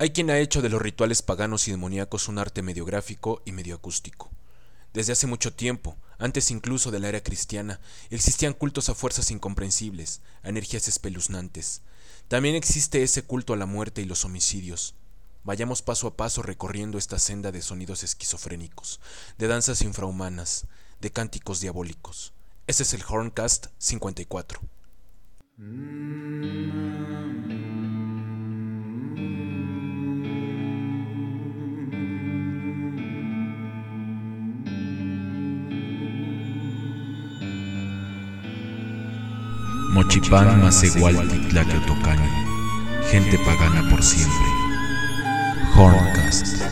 Hay quien ha hecho de los rituales paganos y demoníacos un arte medio gráfico y medio acústico. Desde hace mucho tiempo, antes incluso de la era cristiana, existían cultos a fuerzas incomprensibles, a energías espeluznantes. También existe ese culto a la muerte y los homicidios. Vayamos paso a paso recorriendo esta senda de sonidos esquizofrénicos, de danzas infrahumanas, de cánticos diabólicos. Ese es el Horncast 54. Mochipán Masehualtitlaqueotocani, gente pagana por siempre. Horncast.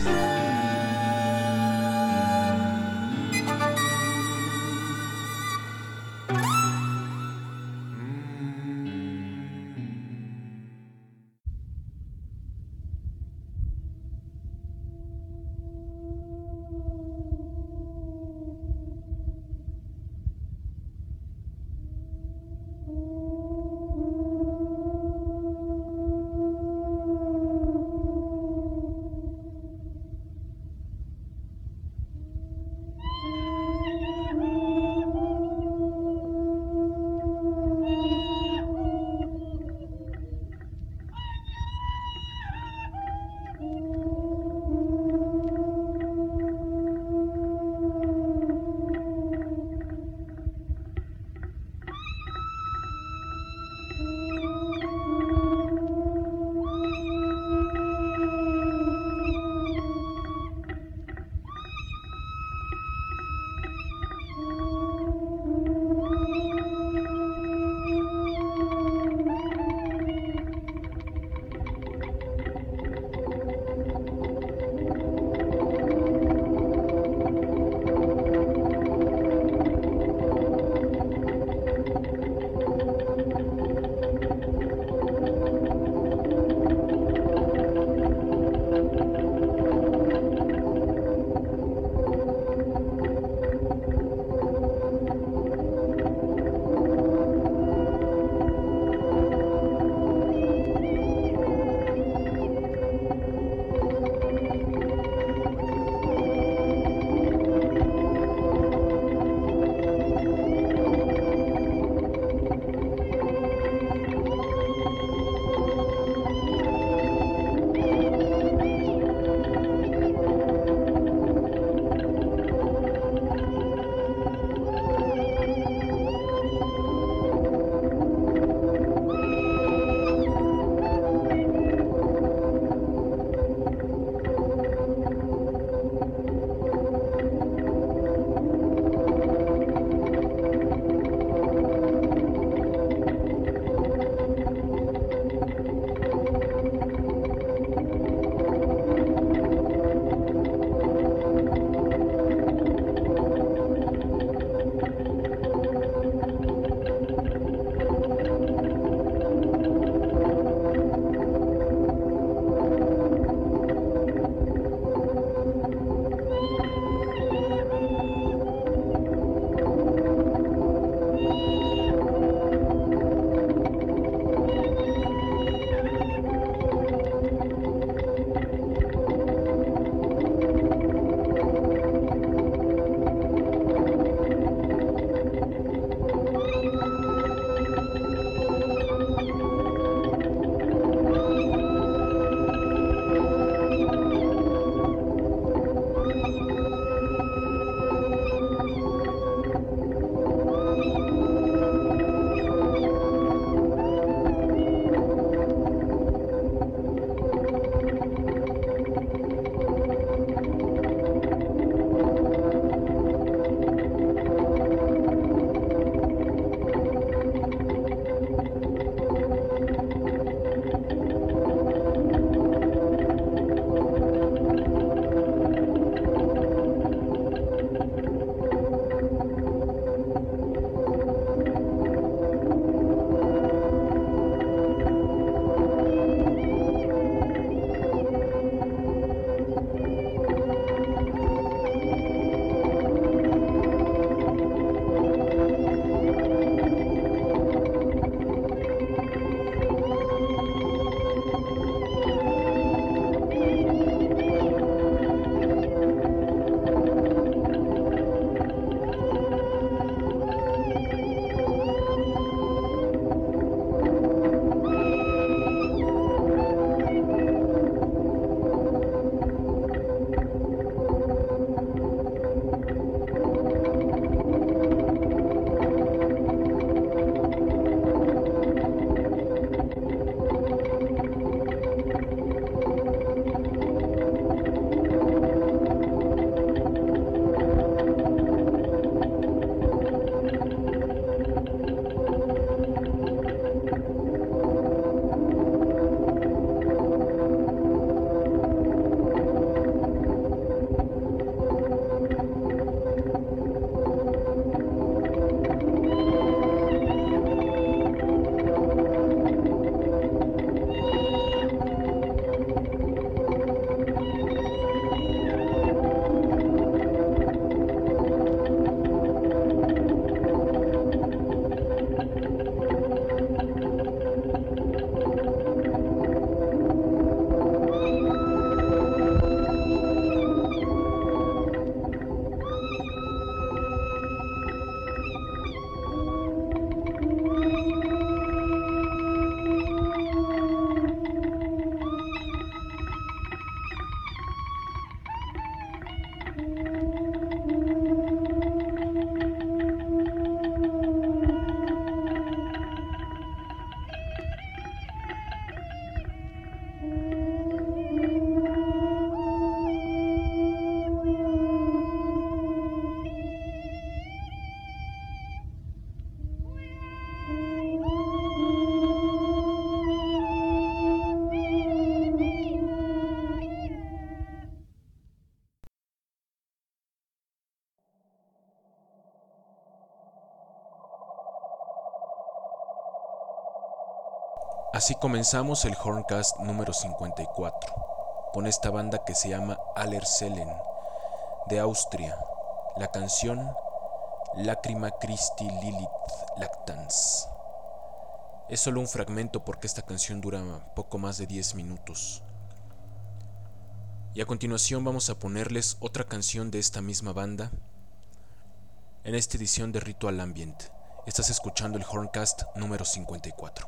Así comenzamos el Horncast número 54, con esta banda que se llama Allersellen, de Austria. La canción Lacrima Christi Lilith Lactans. Es solo un fragmento porque esta canción dura poco más de 10 minutos. Y a continuación vamos a ponerles otra canción de esta misma banda en esta edición de Ritual Ambient. Estás escuchando el Horncast número 54.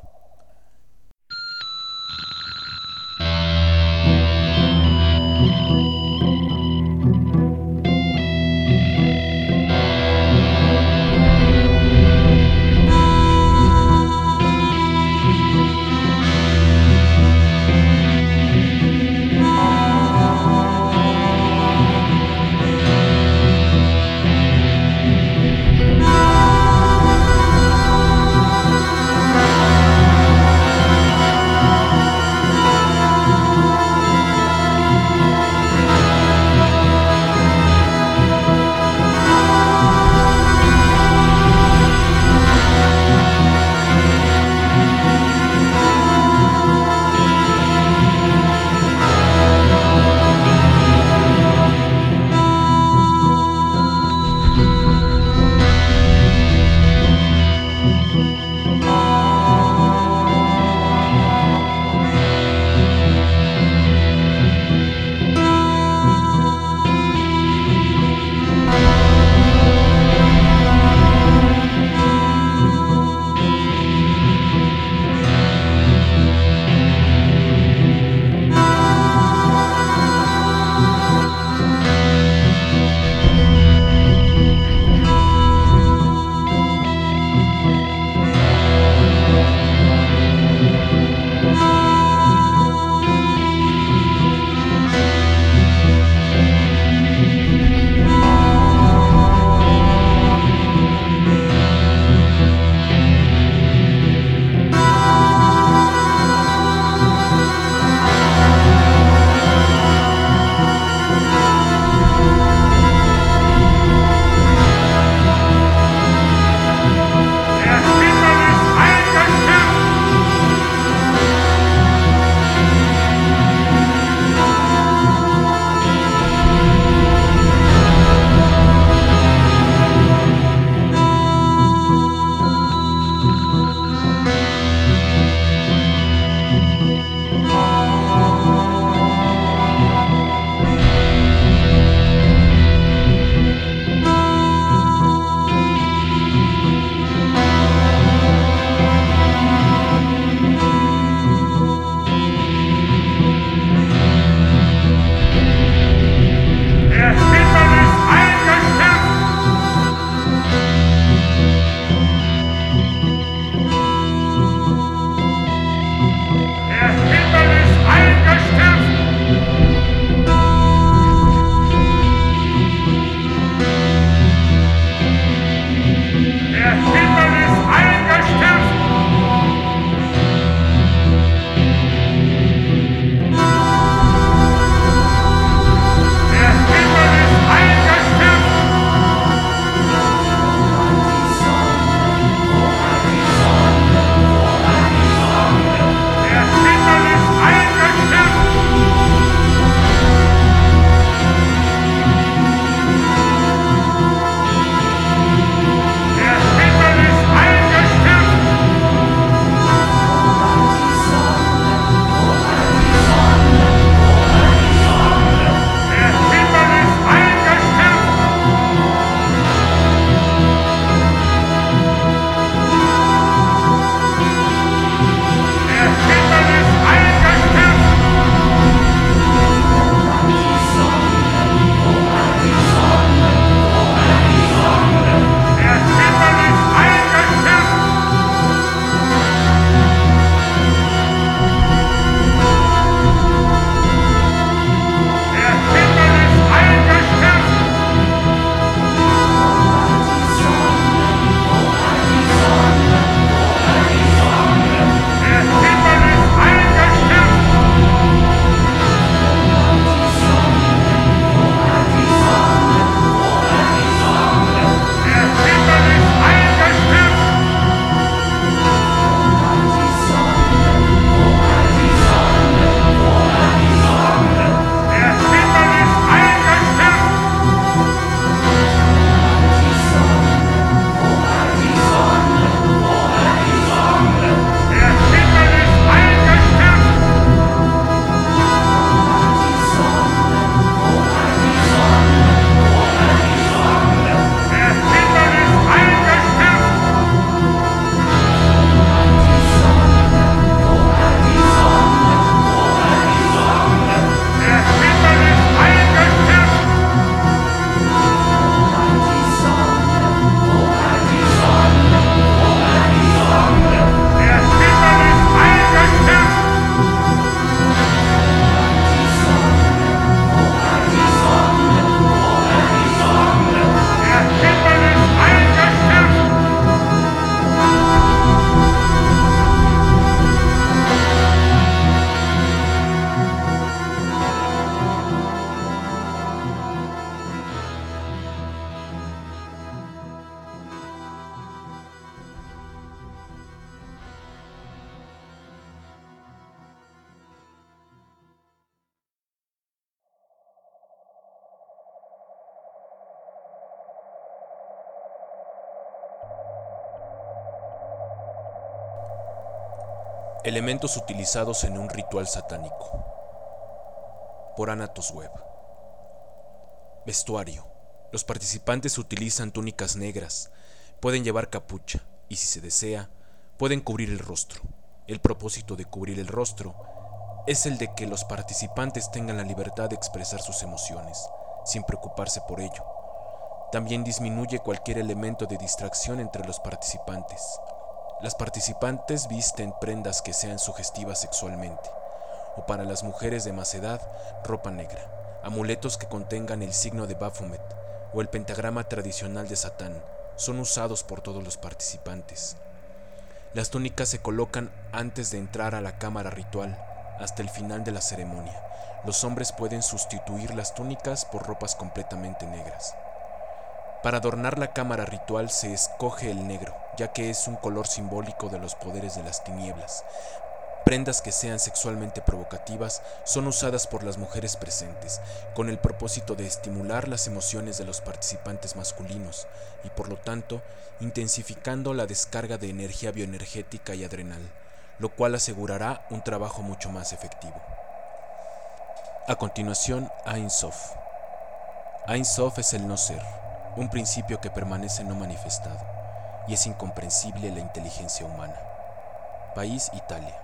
Elementos utilizados en un ritual satánico. Por Anatos Web. Vestuario. Los participantes utilizan túnicas negras, pueden llevar capucha y, si se desea, pueden cubrir el rostro. El propósito de cubrir el rostro es el de que los participantes tengan la libertad de expresar sus emociones, sin preocuparse por ello. También disminuye cualquier elemento de distracción entre los participantes. Las participantes visten prendas que sean sugestivas sexualmente, o para las mujeres de más edad, ropa negra, amuletos que contengan el signo de Baphomet o el pentagrama tradicional de Satán son usados por todos los participantes. Las túnicas se colocan antes de entrar a la cámara ritual, hasta el final de la ceremonia. Los hombres pueden sustituir las túnicas por ropas completamente negras. Para adornar la cámara ritual se escoge el negro, ya que es un color simbólico de los poderes de las tinieblas. Prendas que sean sexualmente provocativas son usadas por las mujeres presentes, con el propósito de estimular las emociones de los participantes masculinos y, por lo tanto, intensificando la descarga de energía bioenergética y adrenal, lo cual asegurará un trabajo mucho más efectivo. A continuación, Ein Sof. Ein Sof es el no ser, un principio que permanece no manifestado, y es incomprensible la inteligencia humana. País: Italia.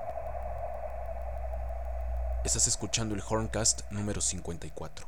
Estás escuchando el Horncast número 54.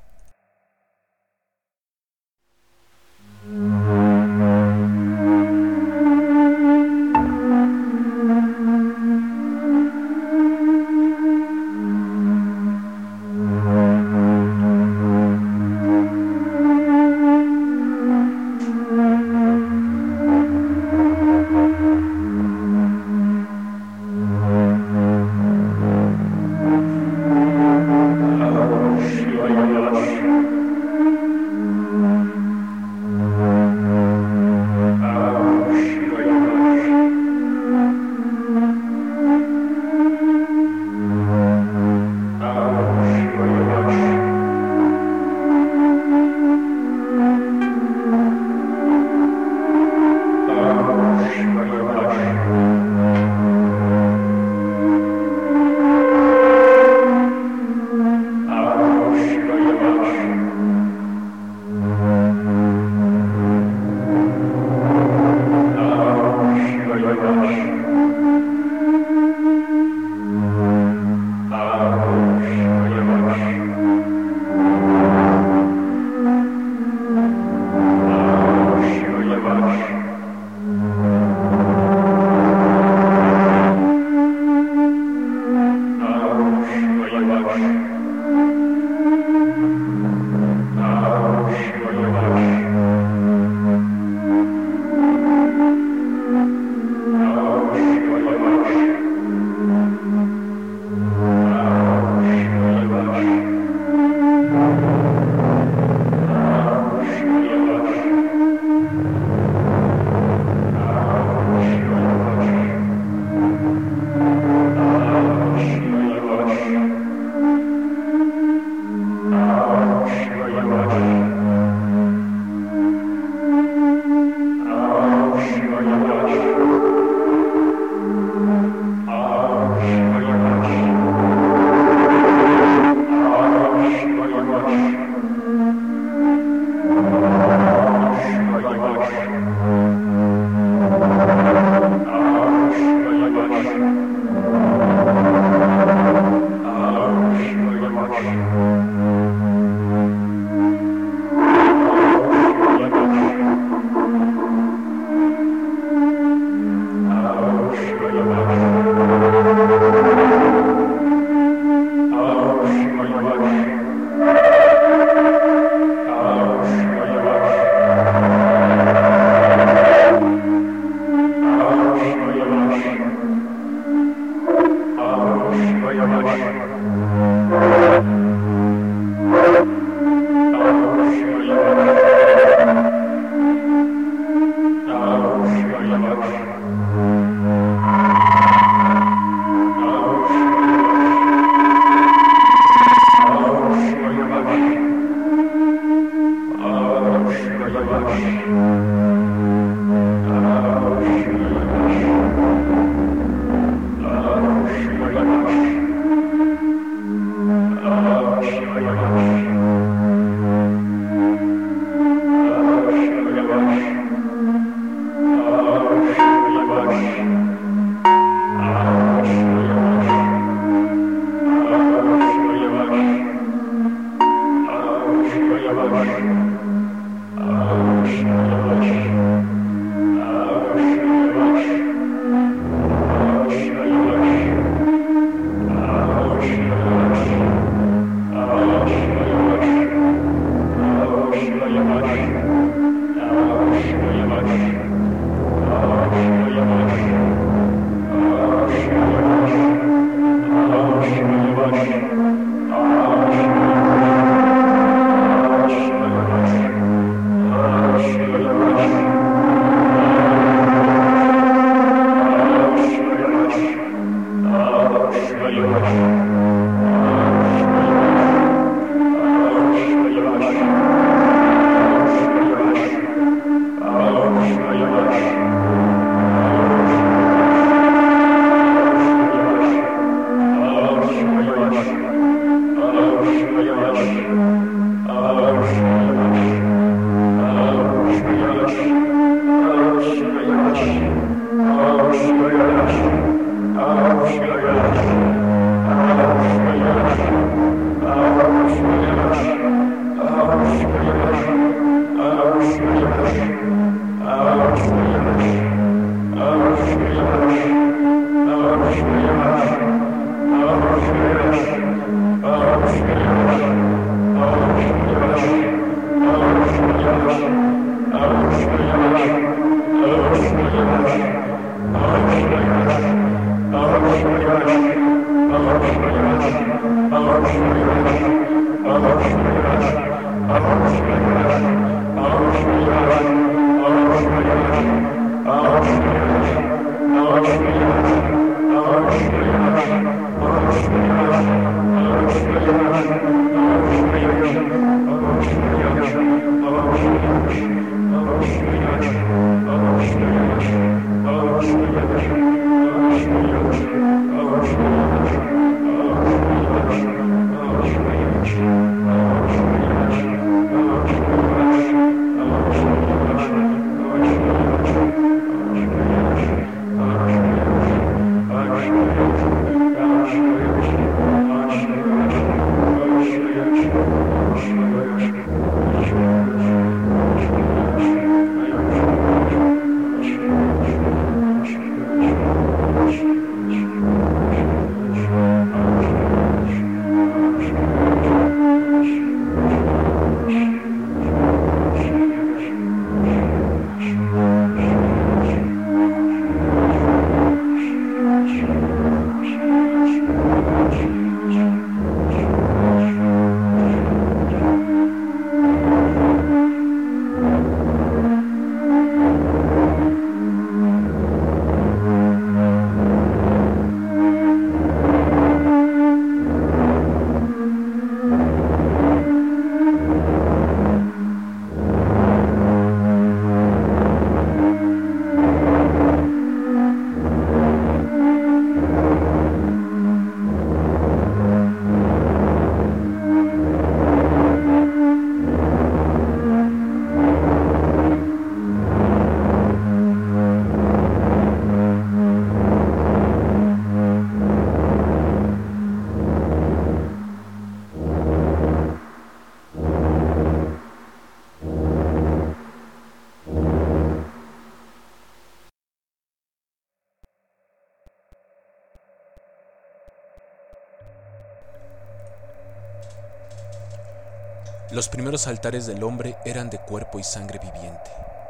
Los primeros altares del hombre eran de cuerpo y sangre viviente,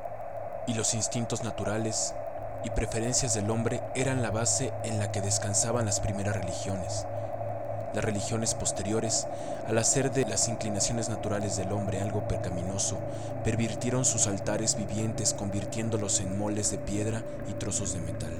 y los instintos naturales y preferencias del hombre eran la base en la que descansaban las primeras religiones. Las religiones posteriores, al hacer de las inclinaciones naturales del hombre algo pecaminoso, pervirtieron sus altares vivientes convirtiéndolos en moles de piedra y trozos de metal.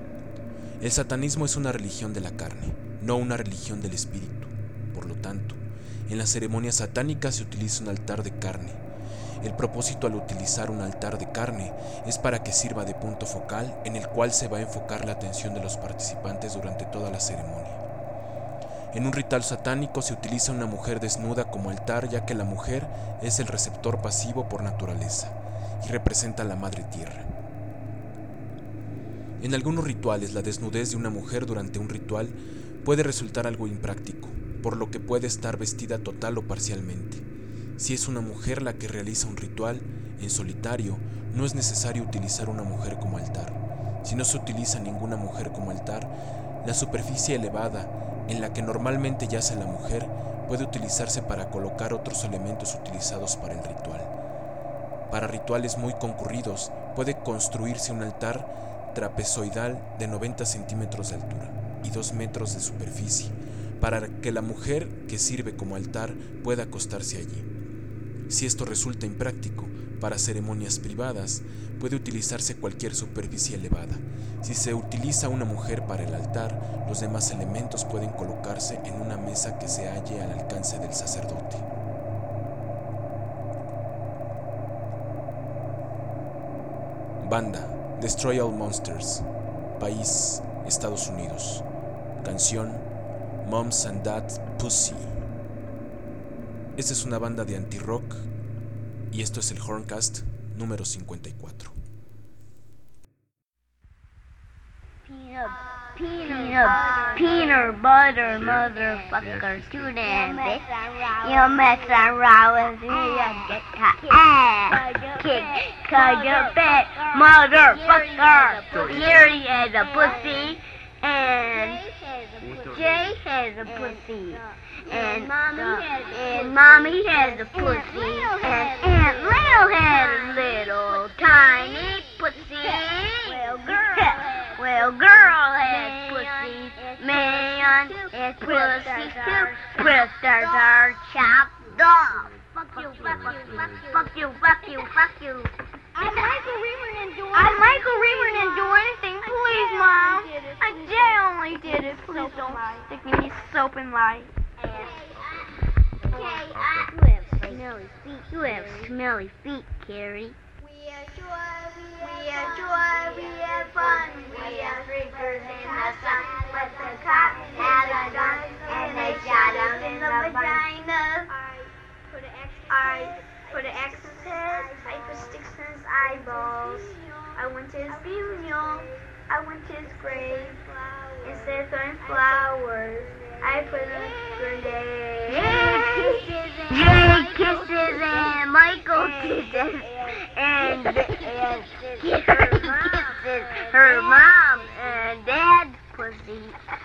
El satanismo es una religión de la carne, no una religión del espíritu. Por lo tanto, en las ceremonias satánicas se utiliza un altar de carne. El propósito al utilizar un altar de carne es para que sirva de punto focal en el cual se va a enfocar la atención de los participantes durante toda la ceremonia. En un ritual satánico se utiliza una mujer desnuda como altar, ya que la mujer es el receptor pasivo por naturaleza y representa a la madre tierra. En algunos rituales, la desnudez de una mujer durante un ritual puede resultar algo impráctico, por lo que puede estar vestida total o parcialmente. Si es una mujer la que realiza un ritual en solitario, no es necesario utilizar una mujer como altar. Si no se utiliza ninguna mujer como altar, la superficie elevada en la que normalmente yace la mujer puede utilizarse para colocar otros elementos utilizados para el ritual. Para rituales muy concurridos, puede construirse un altar trapezoidal de 90 centímetros de altura y 2 metros de superficie, para que la mujer que sirve como altar pueda acostarse allí. Si esto resulta impráctico, para ceremonias privadas, puede utilizarse cualquier superficie elevada. Si se utiliza una mujer para el altar, los demás elementos pueden colocarse en una mesa que se halle al alcance del sacerdote. Banda: Destroy All Monsters. País: Estados Unidos. Canción: Moms and Dad Pussy. Esta es una banda de anti-rock y esto es el Horncast número 54. Peanut butter, motherfucker, too damn bitch. You mess around with me, you get your ass kicked, 'cause you're bad, motherfucker. Here he has a pussy, and Jay has a pussy, and Mommy has a pussy, and Aunt Lil has a little tiny pussy. Well, girl has pussy, man has pussy too. Twisters are chopped off. Fuck you, fuck you, fuck you, fuck you, fuck you. I'm Michael Reamer and do anything, please, Mom. Jay only did it. Please don't stick me in soap and lie. You have smelly feet, Carrie. We are joy, we have fun, we are freakers in the sun. But the cop had a gun, and they shot him in the vagina. I put an X in his head, I put sticks in his eyeballs. I went to his funeral, I went to his grave. Instead of throwing flowers, I put a grenade. Jay kisses and Michael kisses and kisses her mom and dad's pussy.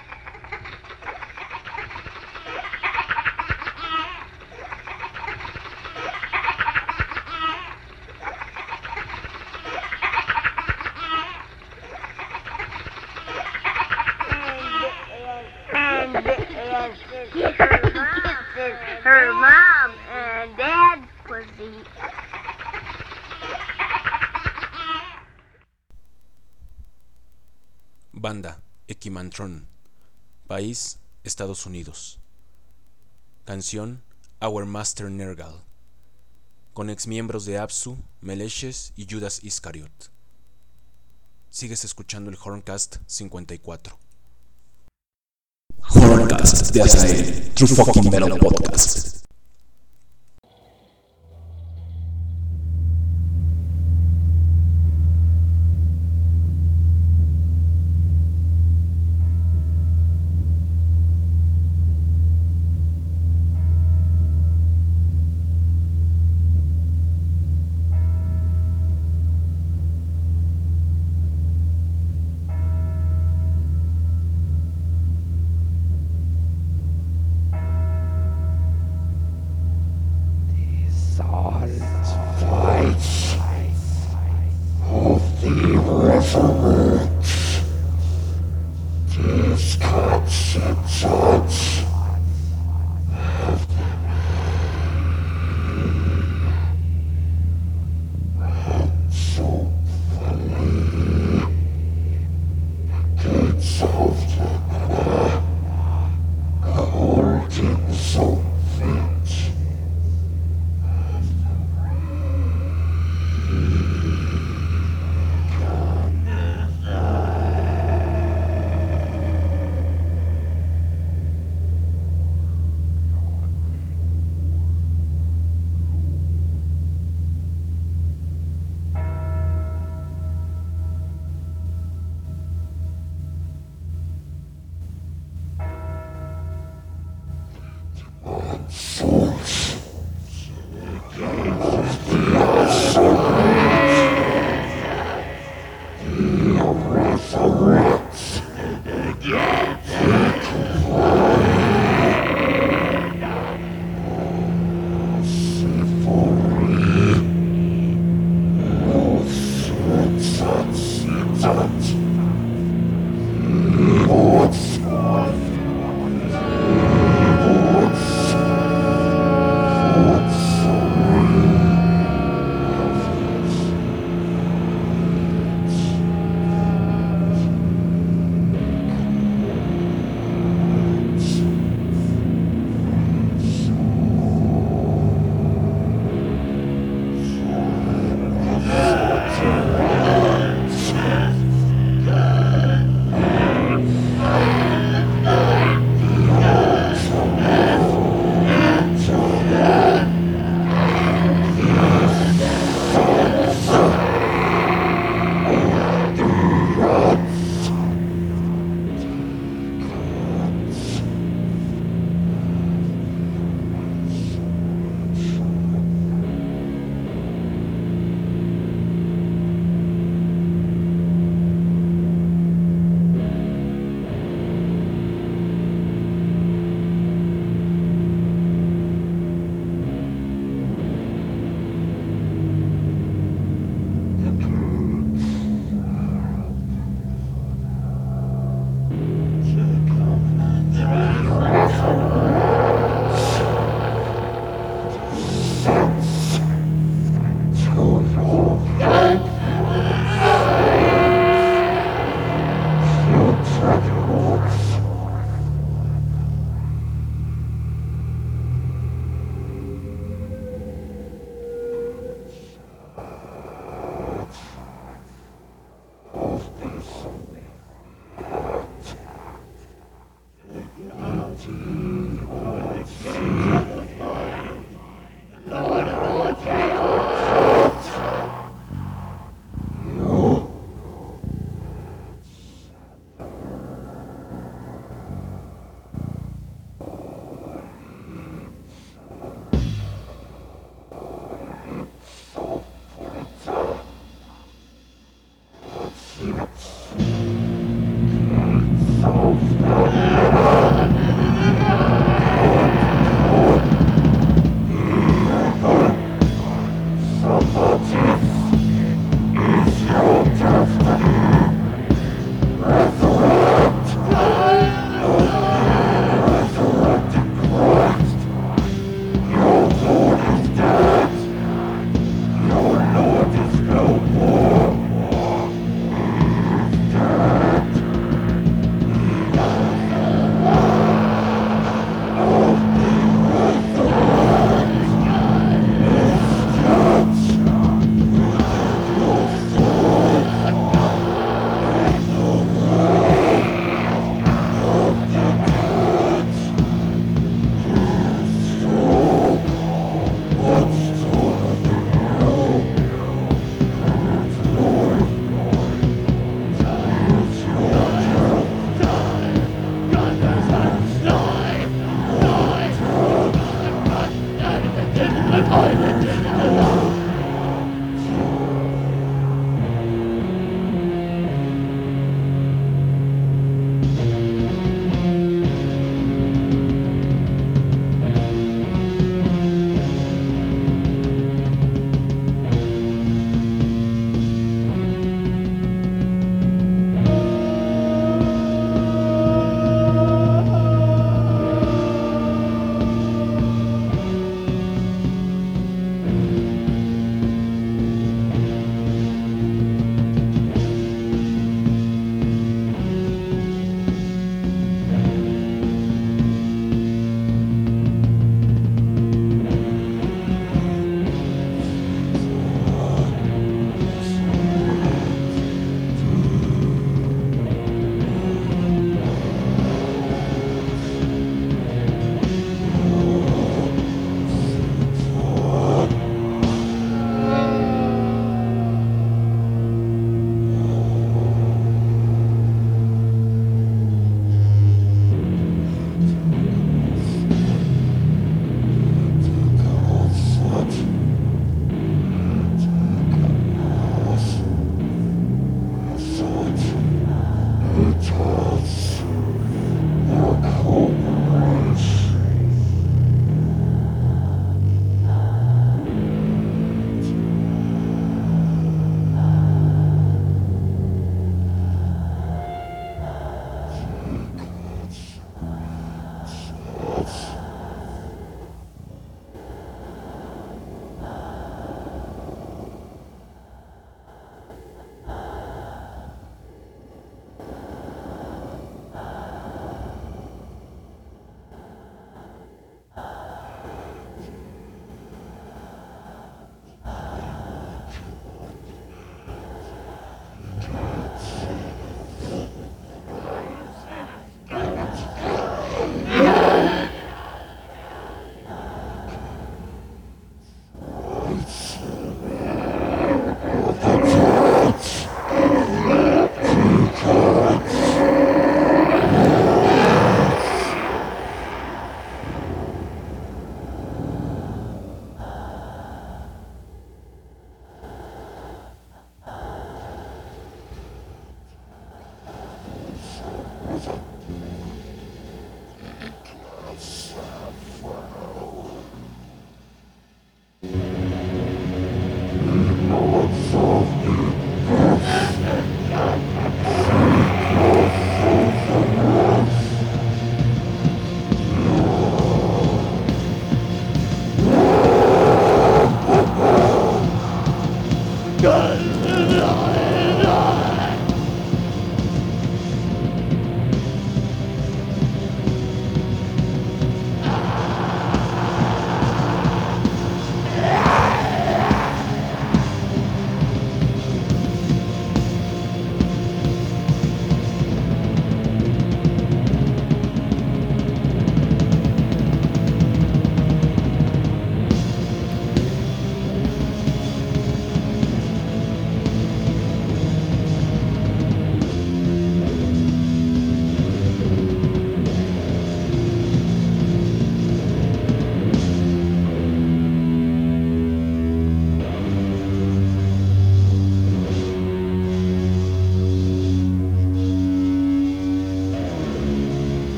Kisses her mom and dad's pussy. Banda: Equimantron. País: Estados Unidos. Canción: Our Master Nergal, con exmiembros de Apsu, Meleshes y Judas Iscariot. Sigues escuchando el Horncast 54. Horncast de Azael, True Fucking Metal Podcast.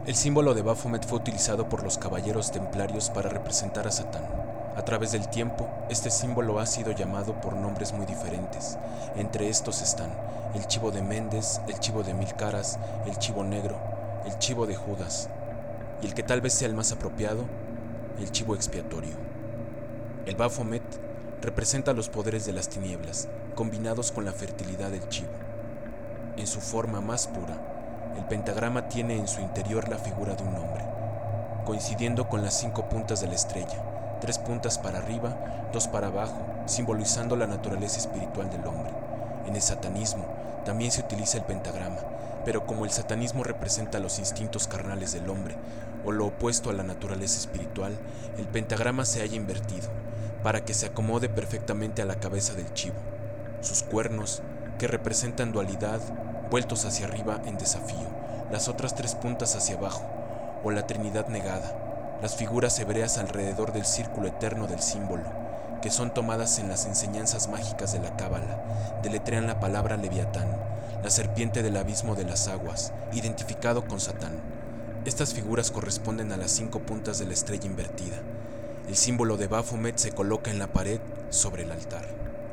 El símbolo de Baphomet fue utilizado por los caballeros templarios para representar a Satán. A través del tiempo, este símbolo ha sido llamado por nombres muy diferentes. Entre estos están el chivo de Méndez, el chivo de Mil Caras, el chivo negro, el chivo de Judas, y el que tal vez sea el más apropiado, el chivo expiatorio. El Baphomet representa los poderes de las tinieblas, combinados con la fertilidad del chivo. En su forma más pura, el pentagrama tiene en su interior la figura de un hombre, coincidiendo con las 5 puntas de la estrella, 3 puntas para arriba, 2 para abajo, simbolizando la naturaleza espiritual del hombre. En el satanismo también se utiliza el pentagrama, pero como el satanismo representa los instintos carnales del hombre, o lo opuesto a la naturaleza espiritual, el pentagrama se halla invertido, para que se acomode perfectamente a la cabeza del chivo. Sus cuernos, que representan dualidad, vueltos hacia arriba en desafío, las otras 3 puntas hacia abajo, o la Trinidad negada, las figuras hebreas alrededor del círculo eterno del símbolo, que son tomadas en las enseñanzas mágicas de la Cábala, deletrean la palabra Leviatán, la serpiente del abismo de las aguas, identificado con Satán. Estas figuras corresponden a las 5 puntas de la estrella invertida. El símbolo de Baphomet se coloca en la pared sobre el altar.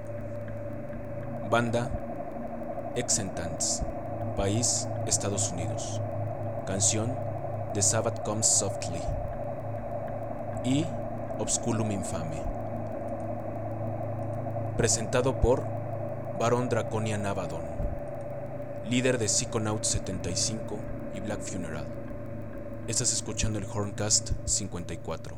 Banda Exentants, país Estados Unidos. Canción The Sabbath Comes Softly y Obsculum Infame. Presentado por Baron Draconian Abaddon, líder de Psychonauts 75 y Black Funeral. Estás escuchando el Horncast 54.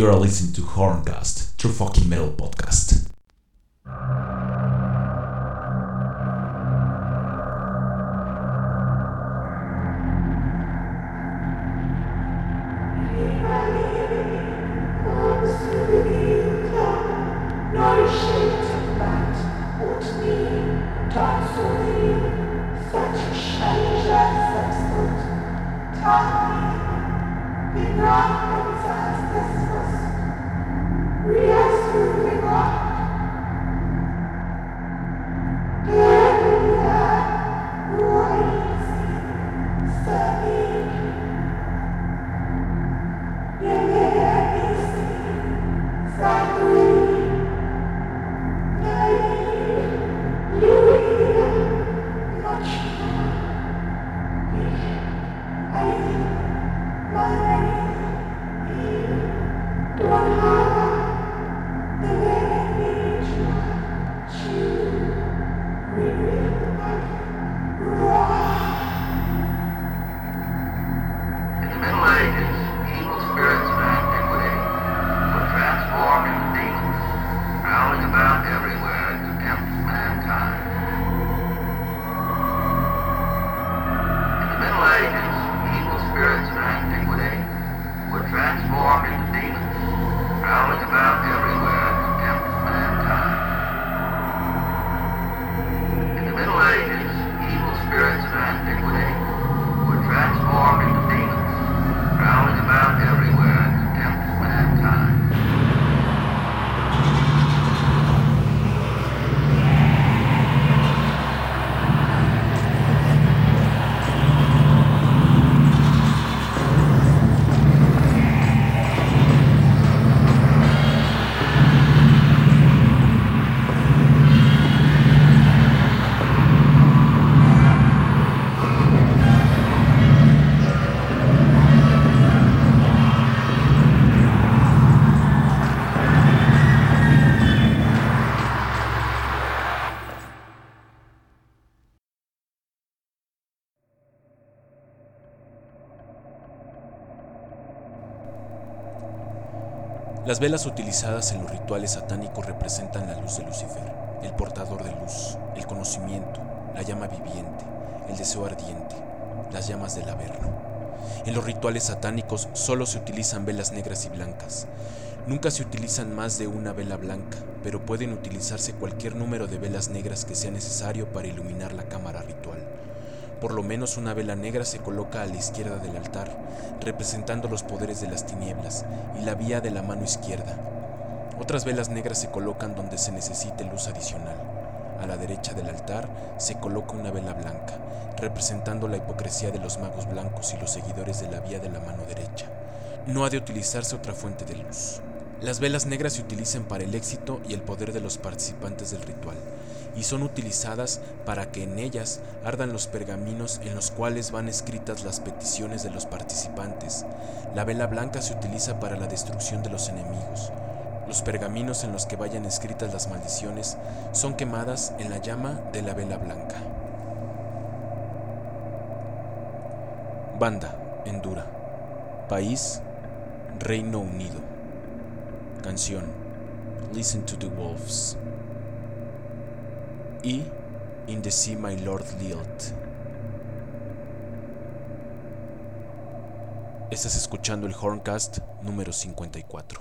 You are listening to Horncast, True Fucking Metal Podcast. Las velas utilizadas en los rituales satánicos representan la luz de Lucifer, el portador de luz, el conocimiento, la llama viviente, el deseo ardiente, las llamas del Averno. En los rituales satánicos solo se utilizan velas negras y blancas. Nunca se utilizan más de una vela blanca, pero pueden utilizarse cualquier número de velas negras que sea necesario para iluminar la cámara ritual. Por lo menos una vela negra se coloca a la izquierda del altar, representando los poderes de las tinieblas, y la vía de la mano izquierda. Otras velas negras se colocan donde se necesite luz adicional. A la derecha del altar se coloca una vela blanca, representando la hipocresía de los magos blancos y los seguidores de la vía de la mano derecha. No ha de utilizarse otra fuente de luz. Las velas negras se utilizan para el éxito y el poder de los participantes del ritual, y son utilizadas para que en ellas ardan los pergaminos en los cuales van escritas las peticiones de los participantes. La vela blanca se utiliza para la destrucción de los enemigos. Los pergaminos en los que vayan escritas las maldiciones son quemadas en la llama de la vela blanca. Banda, Endura. País, Reino Unido. Canción, Listen to the Wolves. Y In the Sea My Lord Lilt. Estás escuchando el Horncast número 54.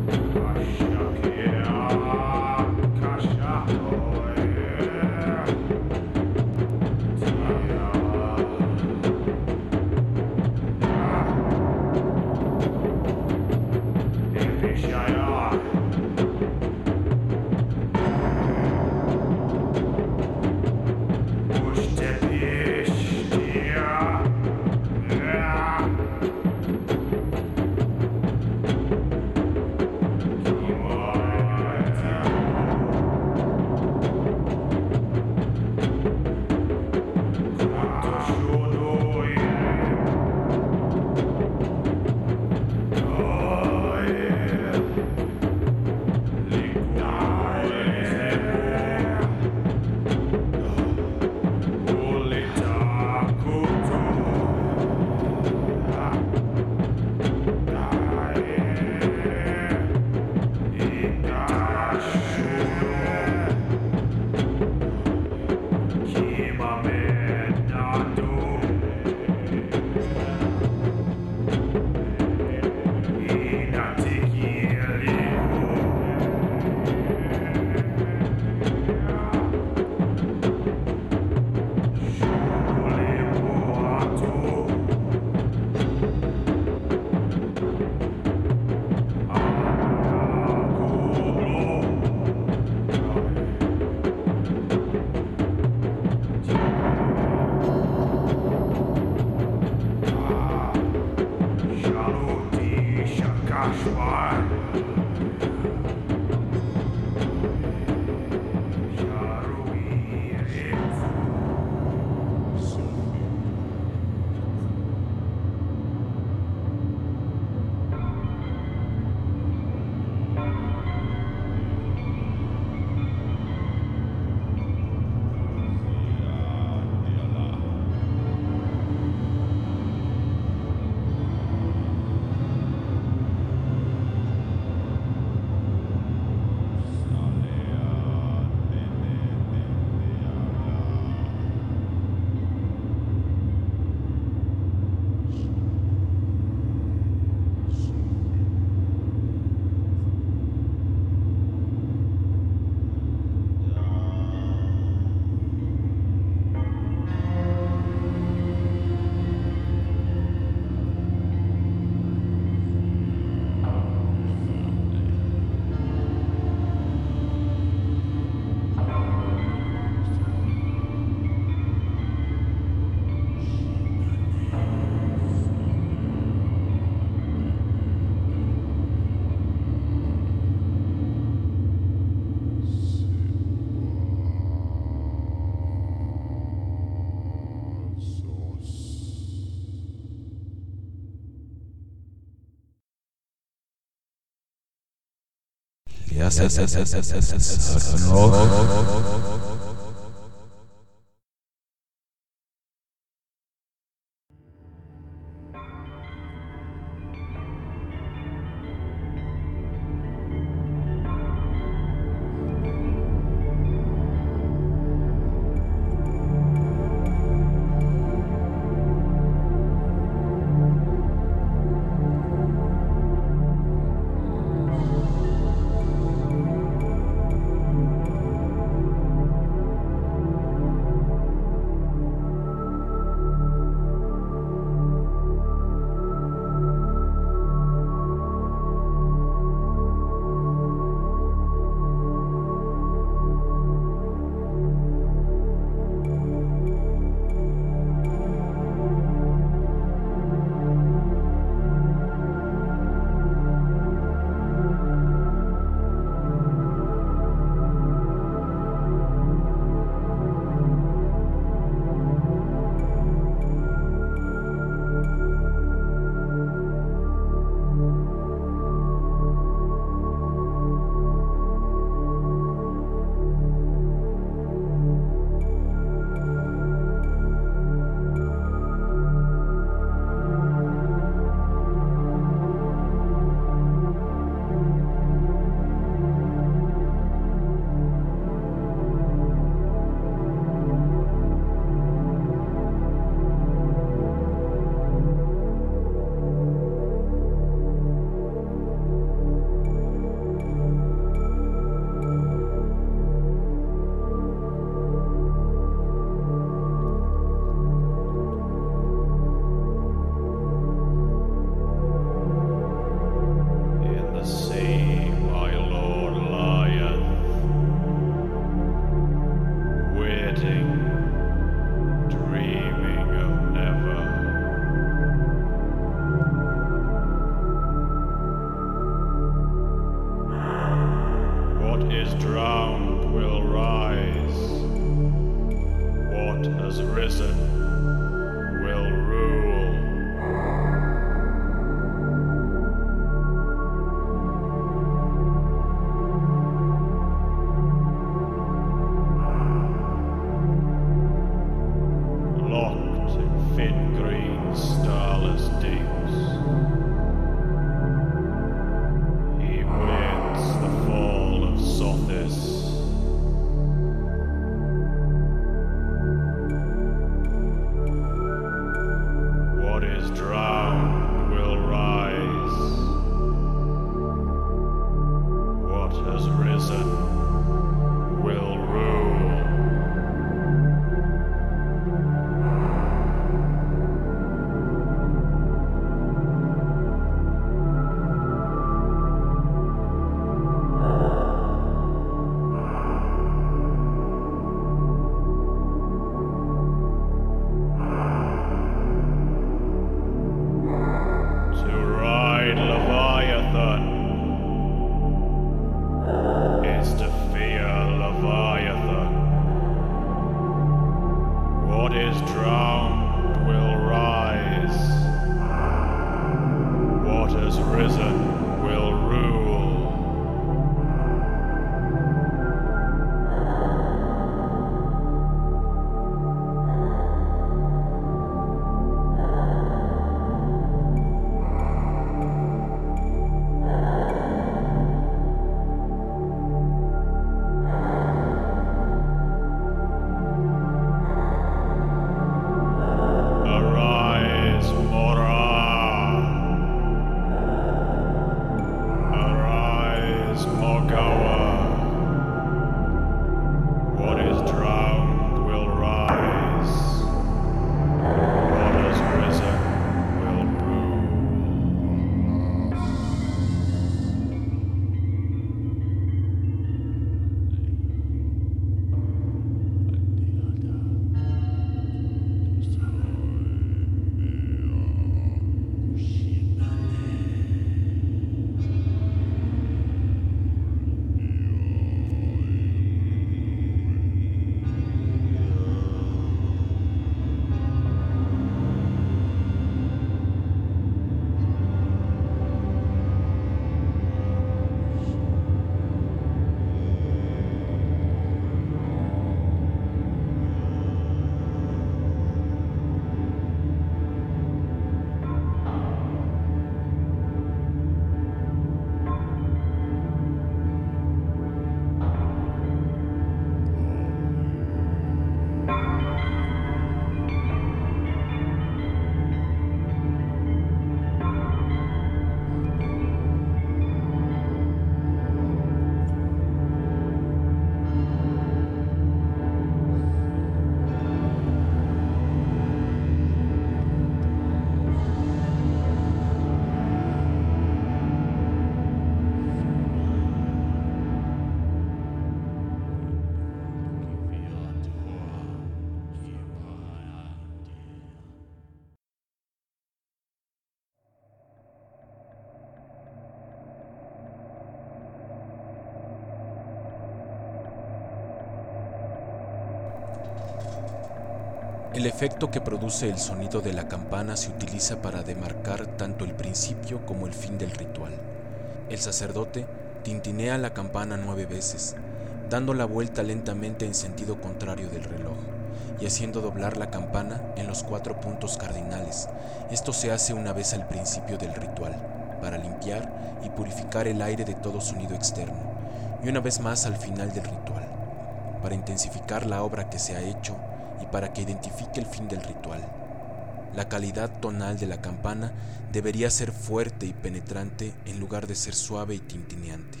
El efecto que produce el sonido de la campana se utiliza para demarcar tanto el principio como el fin del ritual. El sacerdote tintinea la campana 9 veces, dando la vuelta lentamente en sentido contrario del reloj y haciendo doblar la campana en los 4 puntos cardinales. Esto se hace una vez al principio del ritual, para limpiar y purificar el aire de todo sonido externo, y una vez más al final del ritual, para intensificar la obra que se ha hecho y para que identifique el fin del ritual. La calidad tonal de la campana debería ser fuerte y penetrante en lugar de ser suave y tintineante.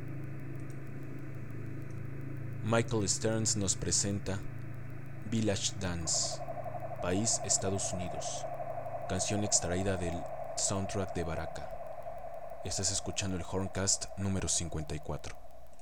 Michael Stearns nos presenta Village Dance, país Estados Unidos, canción extraída del soundtrack de Baraka. Estás escuchando el Horncast número 54.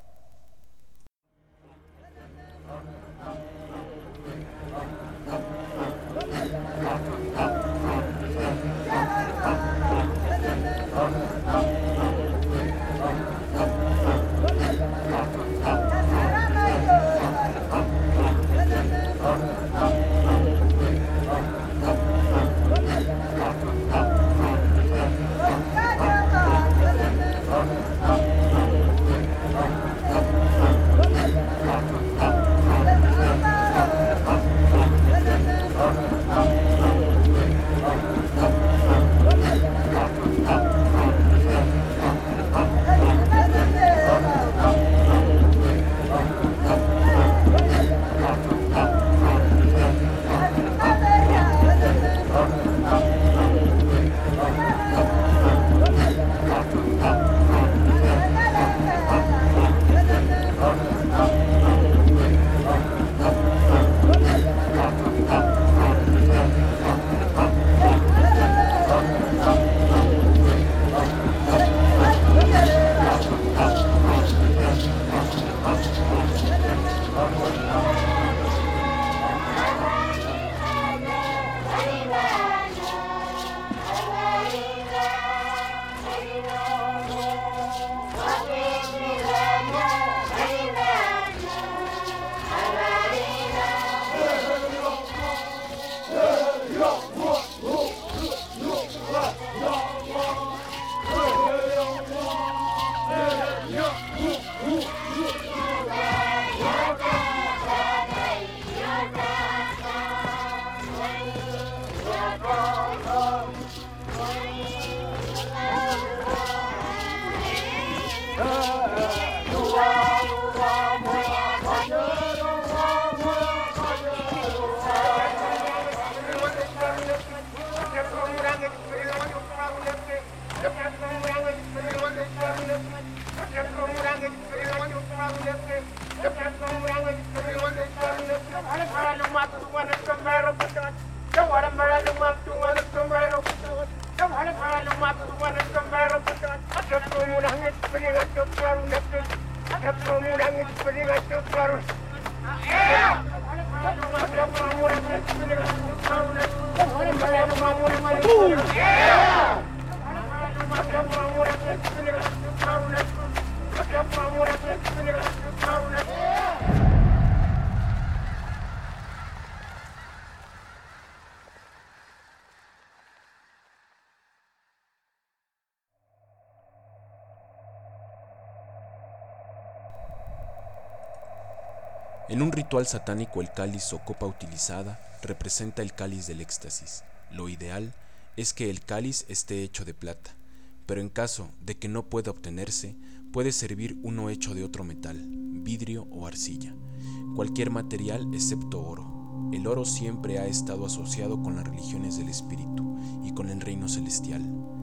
En un ritual satánico, el cáliz o copa utilizada representa el cáliz del éxtasis. Lo ideal es que el cáliz esté hecho de plata, pero en caso de que no pueda obtenerse, puede servir uno hecho de otro metal, vidrio o arcilla, cualquier material excepto oro. El oro siempre ha estado asociado con las religiones del espíritu y con el reino celestial.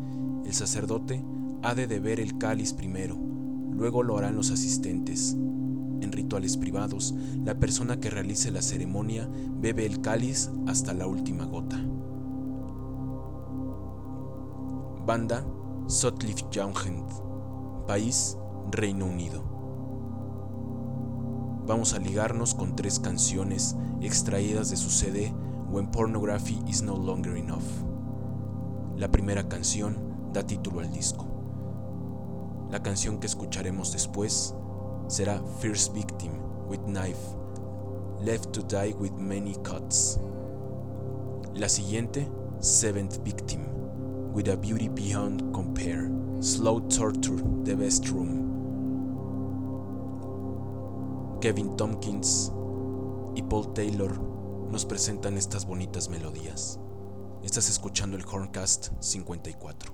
El sacerdote ha de beber el cáliz primero, luego lo harán los asistentes. En rituales privados, la persona que realice la ceremonia bebe el cáliz hasta la última gota. Banda Sotliff Youngend, país Reino Unido. Vamos a ligarnos con 3 canciones extraídas de su CD When Pornography is No Longer Enough. La primera canción da título al disco. La canción que escucharemos después será First Victim with Knife, Left to Die with Many Cuts. La siguiente, Seventh Victim, With a Beauty Beyond Compare, Slow Torture, The Best Room. Kevin Tompkins y Paul Taylor nos presentan estas bonitas melodías. Estás escuchando el Horncast 54.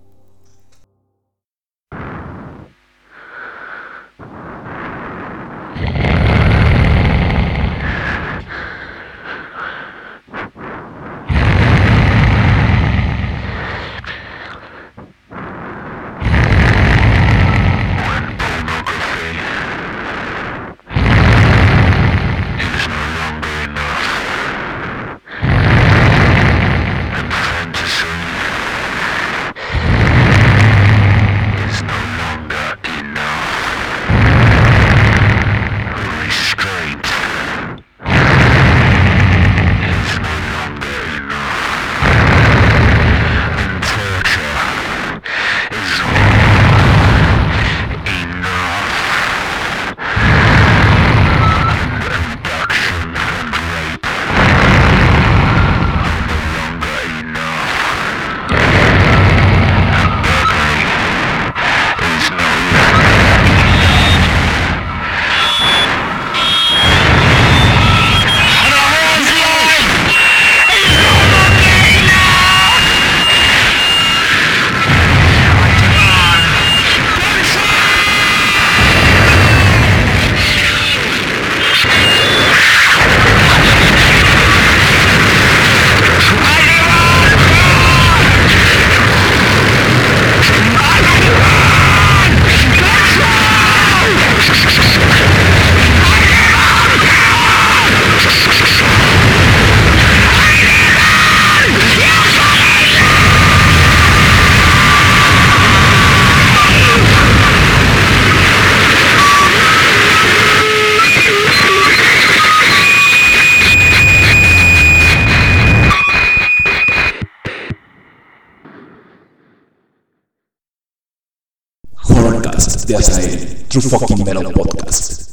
Horncast de Azael, True Fucking Metal Podcast.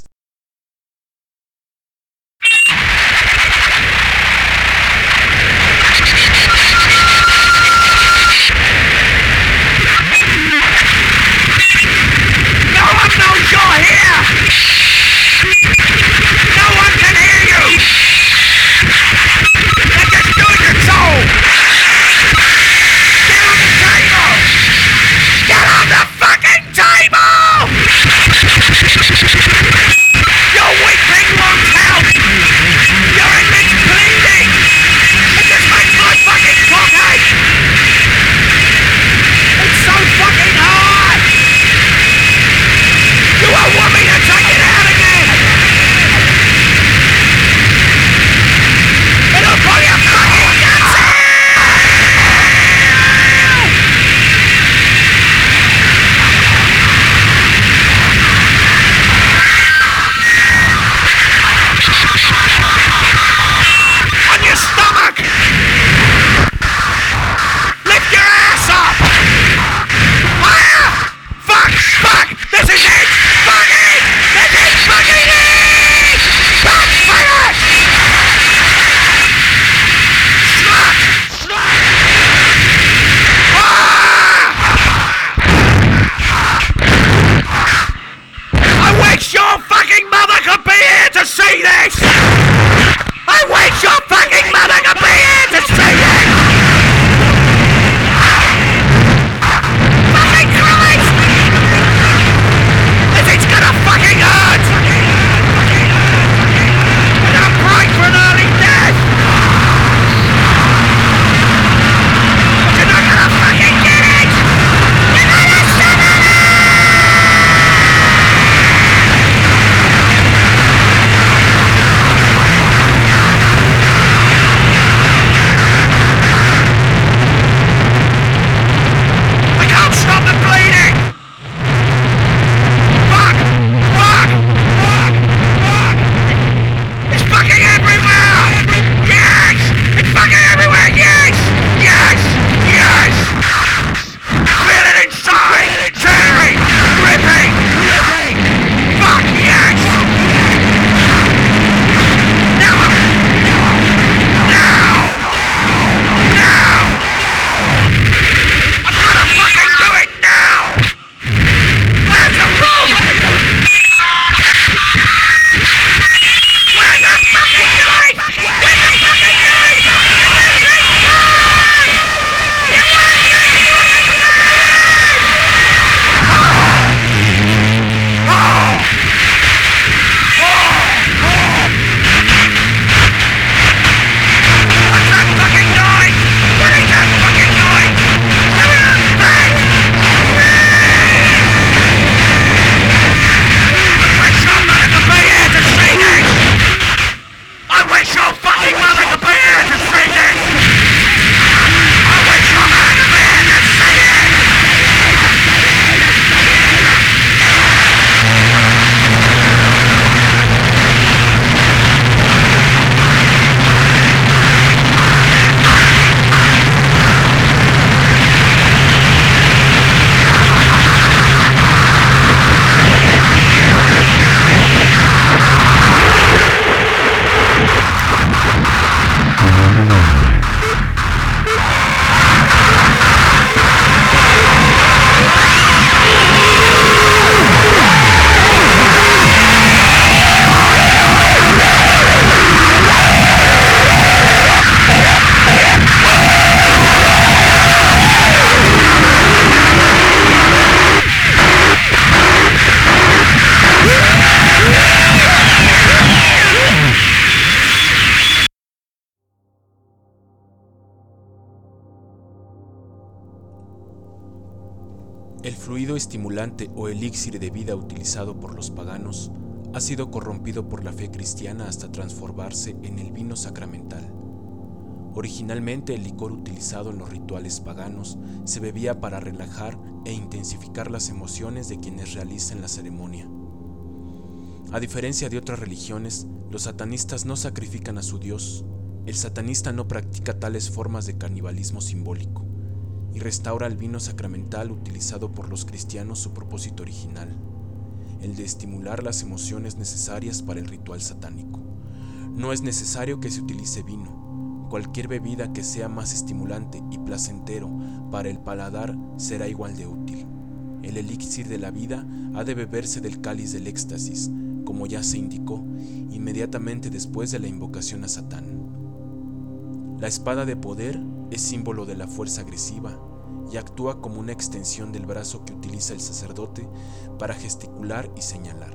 Get on the fucking table! El fluido estimulante o elixir de vida utilizado por los paganos ha sido corrompido por la fe cristiana hasta transformarse en el vino sacramental. Originalmente el licor utilizado en los rituales paganos se bebía para relajar e intensificar las emociones de quienes realizan la ceremonia. A diferencia de otras religiones, los satanistas no sacrifican a su Dios. El satanista no practica tales formas de canibalismo simbólico y restaura el vino sacramental utilizado por los cristianos su propósito original, el de estimular las emociones necesarias para el ritual satánico. No es necesario que se utilice vino. Cualquier bebida que sea más estimulante y placentero para el paladar será igual de útil. El elixir de la vida ha de beberse del cáliz del éxtasis, como ya se indicó, inmediatamente después de la invocación a Satán. La espada de poder es símbolo de la fuerza agresiva y actúa como una extensión del brazo que utiliza el sacerdote para gesticular y señalar.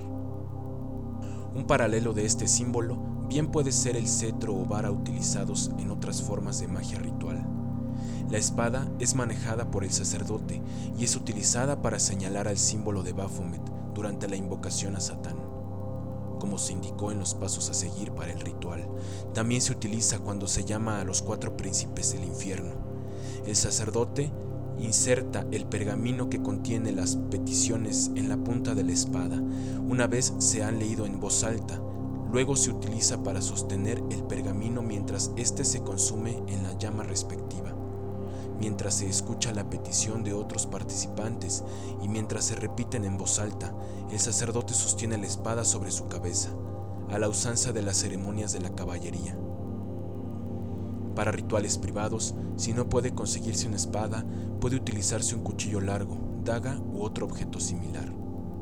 Un paralelo de este símbolo bien puede ser el cetro o vara utilizados en otras formas de magia ritual. La espada es manejada por el sacerdote y es utilizada para señalar al símbolo de Baphomet durante la invocación a Satán. Como se indicó en los pasos a seguir para el ritual, también se utiliza cuando se llama a los 4 príncipes del infierno. El sacerdote inserta el pergamino que contiene las peticiones en la punta de la espada. Una vez se han leído en voz alta, luego se utiliza para sostener el pergamino mientras éste se consume en la llama respectiva, mientras se escucha la petición de otros participantes y mientras se repiten en voz alta. El sacerdote sostiene la espada sobre su cabeza, a la usanza de las ceremonias de la caballería. Para rituales privados, si no puede conseguirse una espada, puede utilizarse un cuchillo largo, daga u otro objeto similar.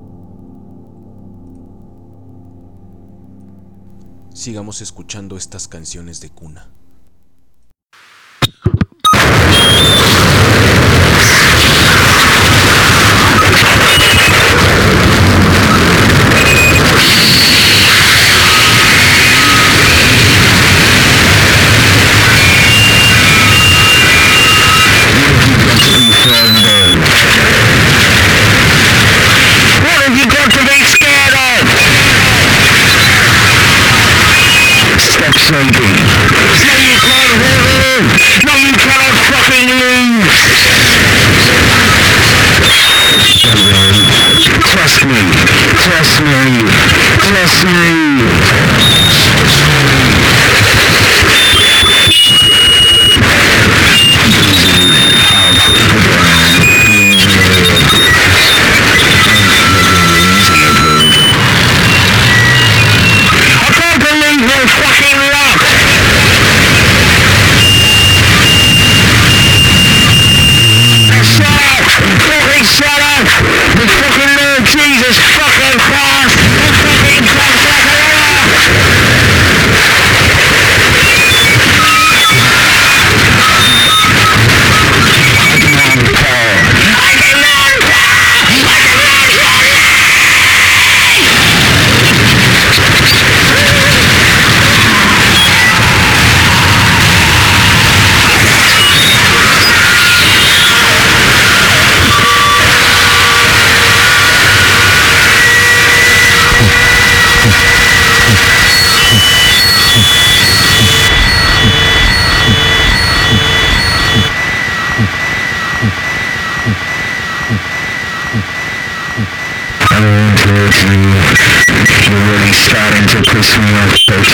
Sigamos escuchando estas canciones de cuna. You're really starting to piss me off, bitch.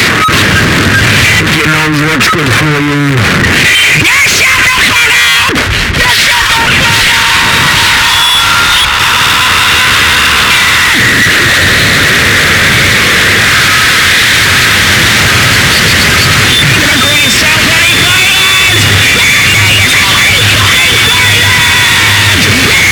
You know what's good for you. You shut the fuck up! You shut the fuck You're doing so many violence! You're doing so many fucking violence!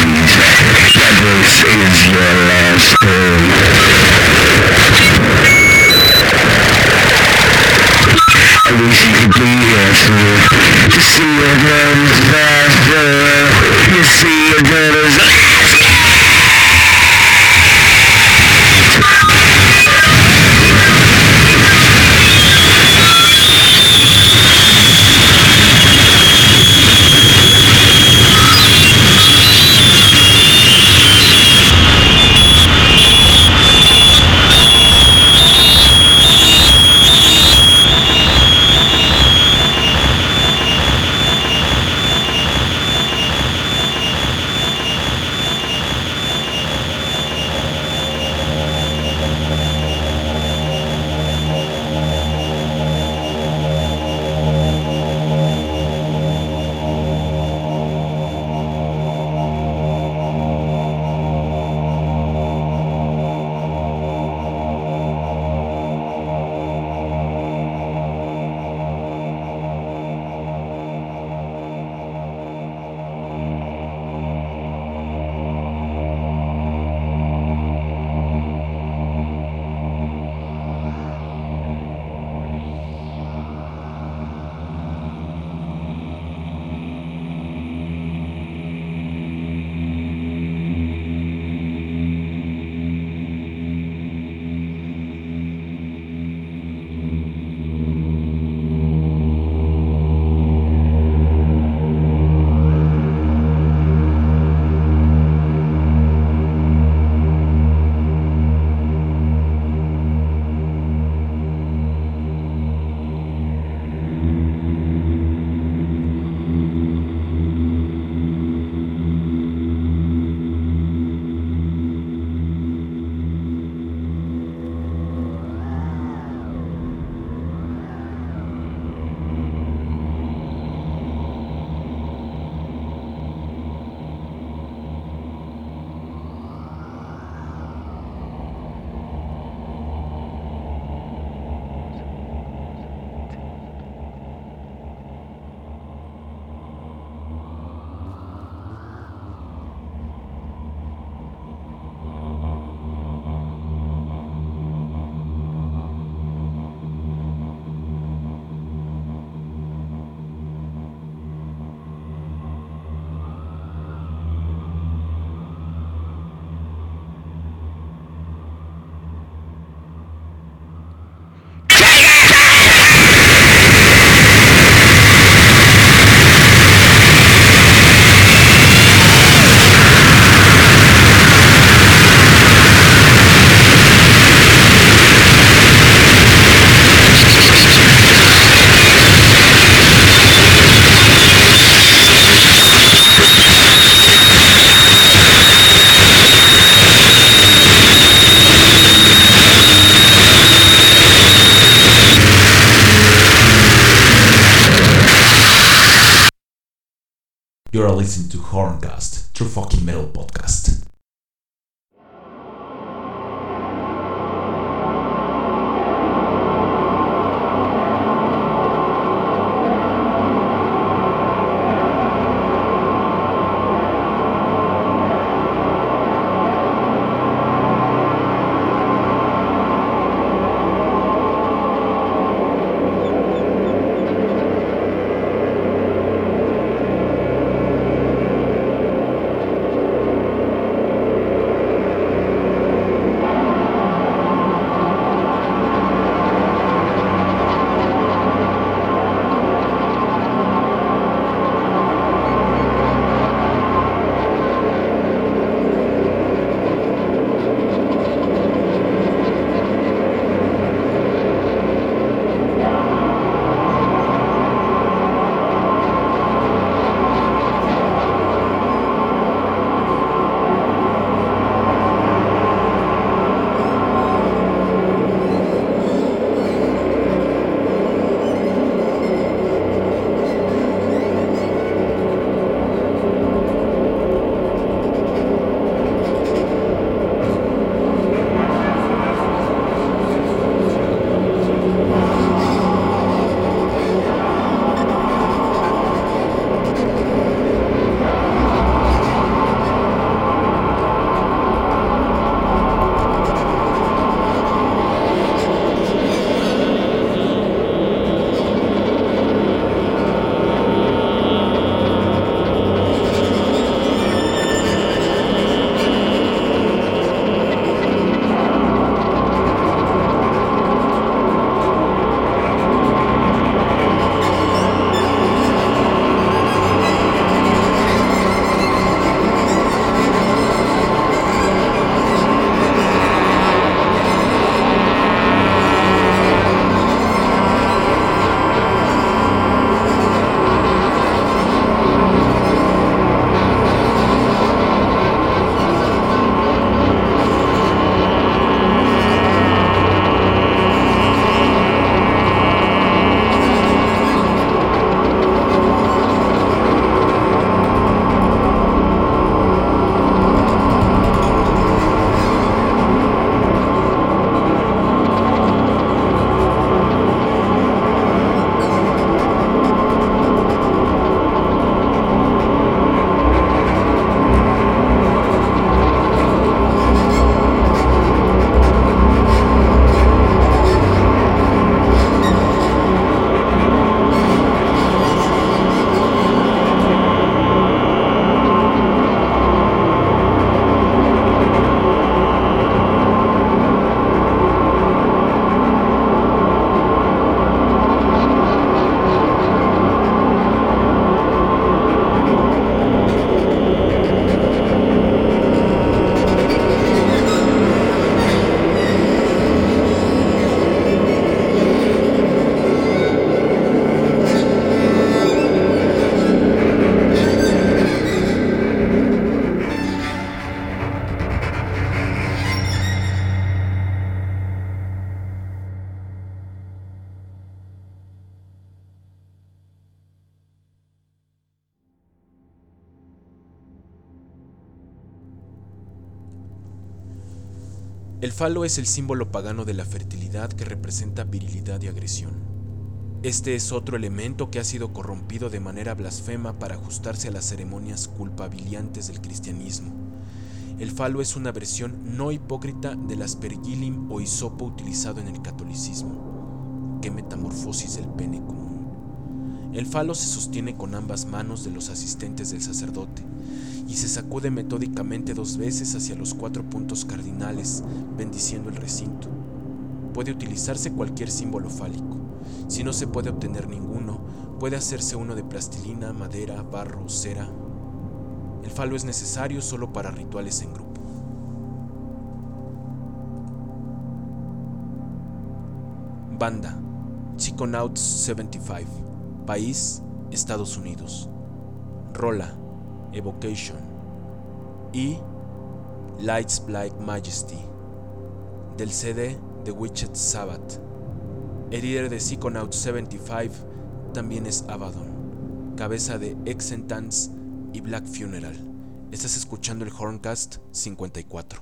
This is your last day. to see your guns faster. You see your guns. You're listening to Horncast, True Fucking Metal Podcast. El falo es el símbolo pagano de la fertilidad que representa virilidad y agresión. Este es otro elemento que ha sido corrompido de manera blasfema para ajustarse a las ceremonias culpabiliantes del cristianismo. El falo es una versión no hipócrita del aspergillum o hisopo utilizado en el catolicismo. ¡Qué metamorfosis del pene común! El falo se sostiene con ambas manos de los asistentes del sacerdote y se sacude metódicamente 2 veces hacia los 4 puntos cardinales, bendiciendo el recinto. Puede utilizarse cualquier símbolo fálico. Si no se puede obtener ninguno, puede hacerse uno de plastilina, madera, barro, cera. El falo es necesario solo para rituales en grupo. Banda: Psychonauts 75. País: Estados Unidos. Rola: Evocation. Y Lights Black Majesty, del CD The Witched Sabbath. El líder de Psychonauts 75 también es Abaddon, cabeza de Exentance y Black Funeral. Estás escuchando el Horncast 54.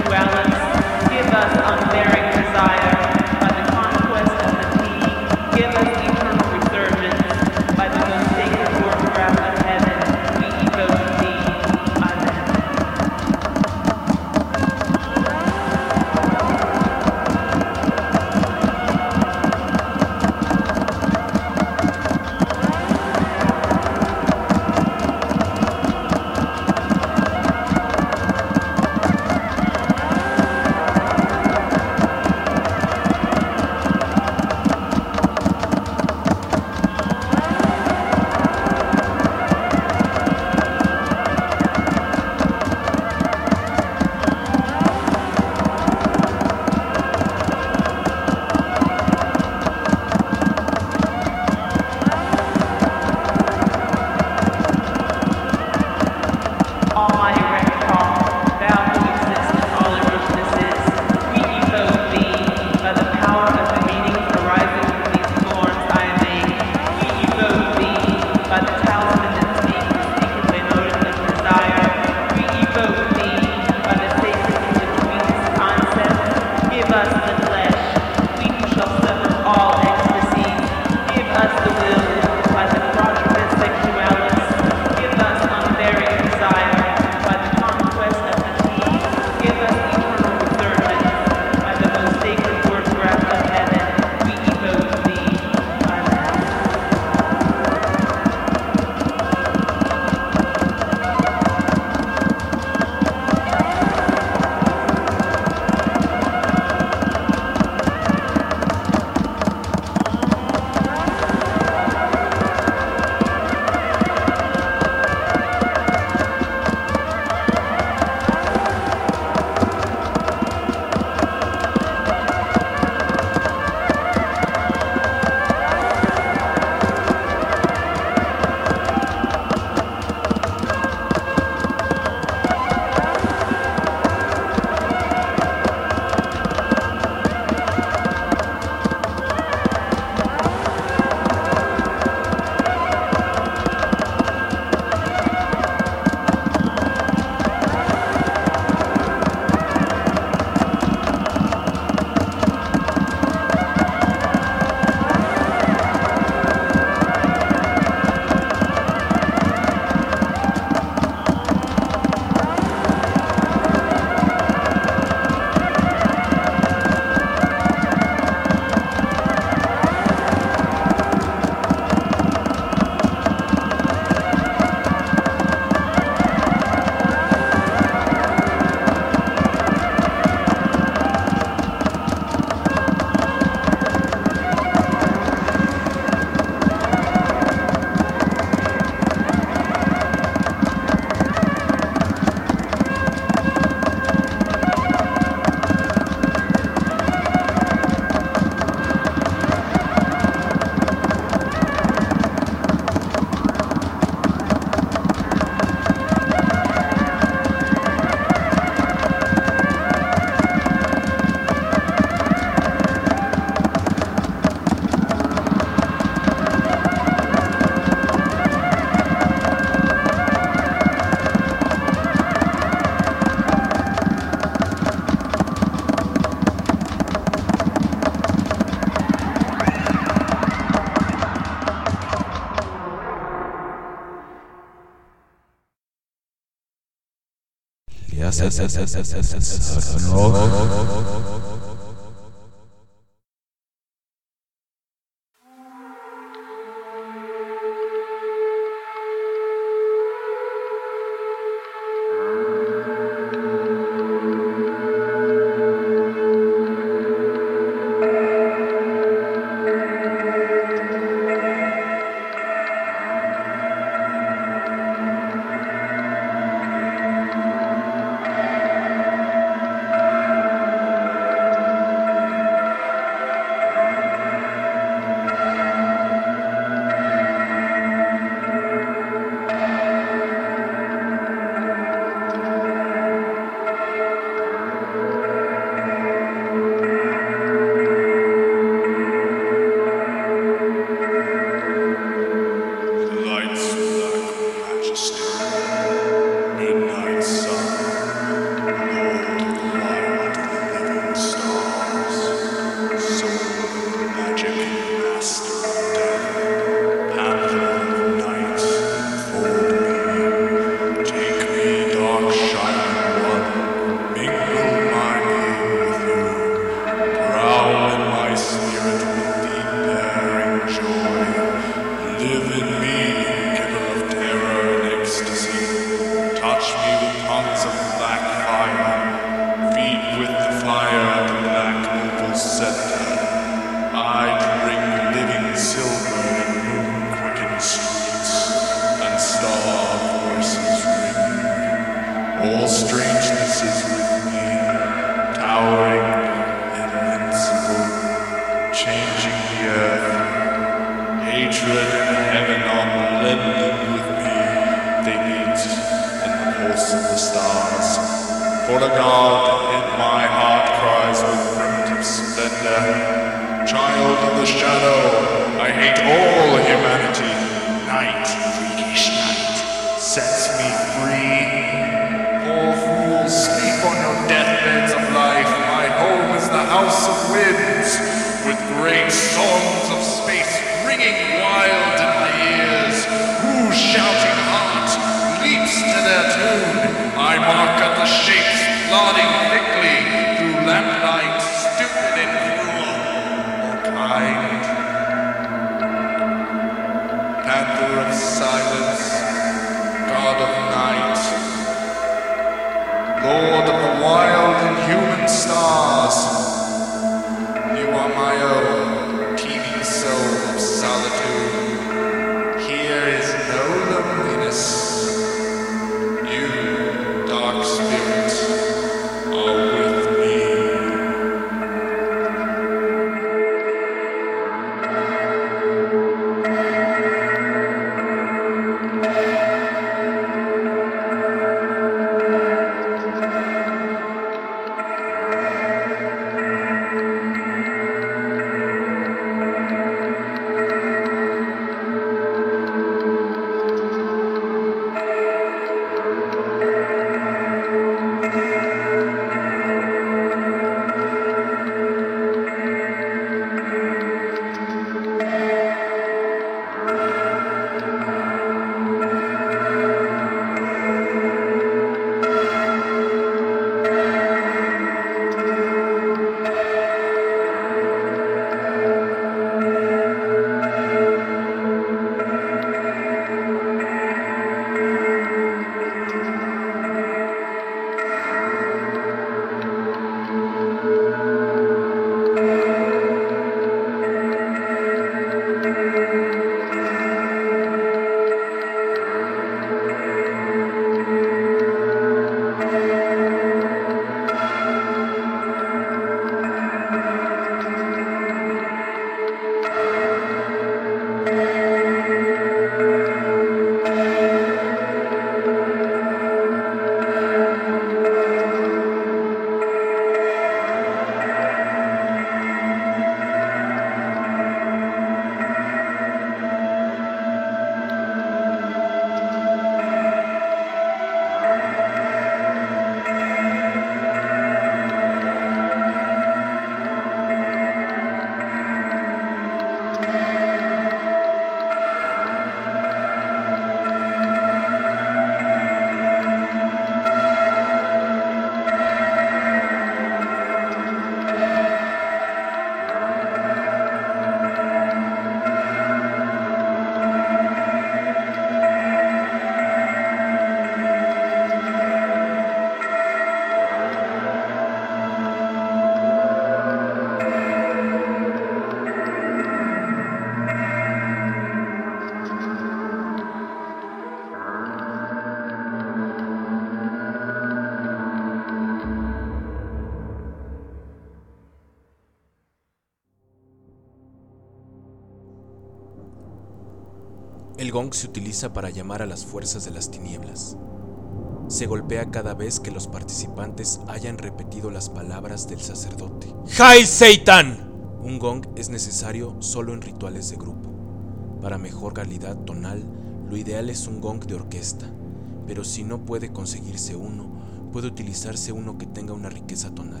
El gong se utiliza para llamar a las fuerzas de las tinieblas. Se golpea cada vez que los participantes hayan repetido las palabras del sacerdote. ¡Hail Satan! Un gong es necesario solo en rituales de grupo. Para mejor calidad tonal, lo ideal es un gong de orquesta, pero si no puede conseguirse uno, puede utilizarse uno que tenga una riqueza tonal.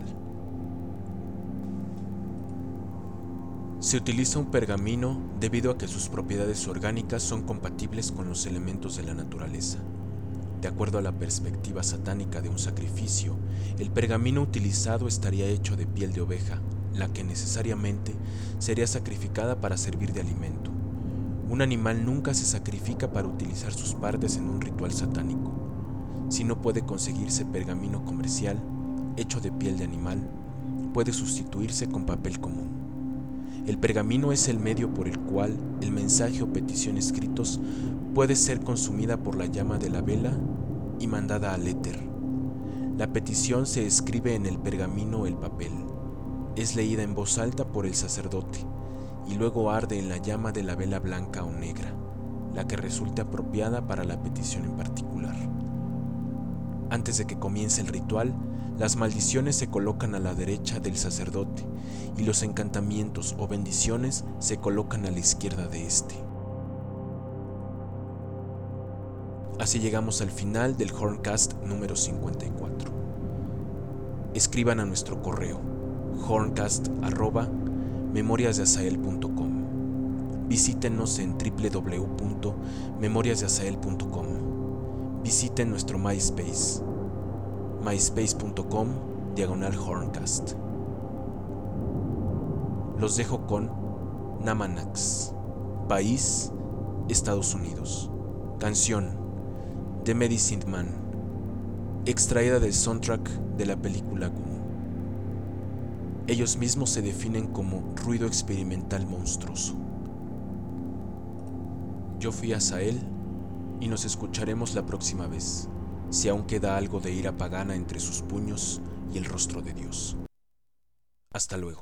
Se utiliza un pergamino debido a que sus propiedades orgánicas son compatibles con los elementos de la naturaleza. De acuerdo a la perspectiva satánica de un sacrificio, el pergamino utilizado estaría hecho de piel de oveja, la que necesariamente sería sacrificada para servir de alimento. Un animal nunca se sacrifica para utilizar sus partes en un ritual satánico. Si no puede conseguirse pergamino comercial, hecho de piel de animal, puede sustituirse con papel común. El pergamino es el medio por el cual el mensaje o petición escritos puede ser consumida por la llama de la vela y mandada al éter. La petición se escribe en el pergamino o el papel, es leída en voz alta por el sacerdote y luego arde en la llama de la vela blanca o negra, la que resulte apropiada para la petición en particular. Antes de que comience el ritual, las maldiciones se colocan a la derecha del sacerdote y los encantamientos o bendiciones se colocan a la izquierda de este. Así llegamos al final del Horncast número 54. Escriban a nuestro correo horncast@memoriasdeasael.com. Visítenos en www.memoriasdeasael.com. Visiten nuestro MySpace, myspace.com/Horncast. Los dejo con Namanax, país, Estados Unidos. Canción The Medicine Man, extraída del soundtrack de la película Goon. Ellos mismos se definen como ruido experimental monstruoso. Yo fui Asael y nos escucharemos la próxima vez, si aún queda algo de ira pagana entre sus puños y el rostro de Dios. Hasta luego.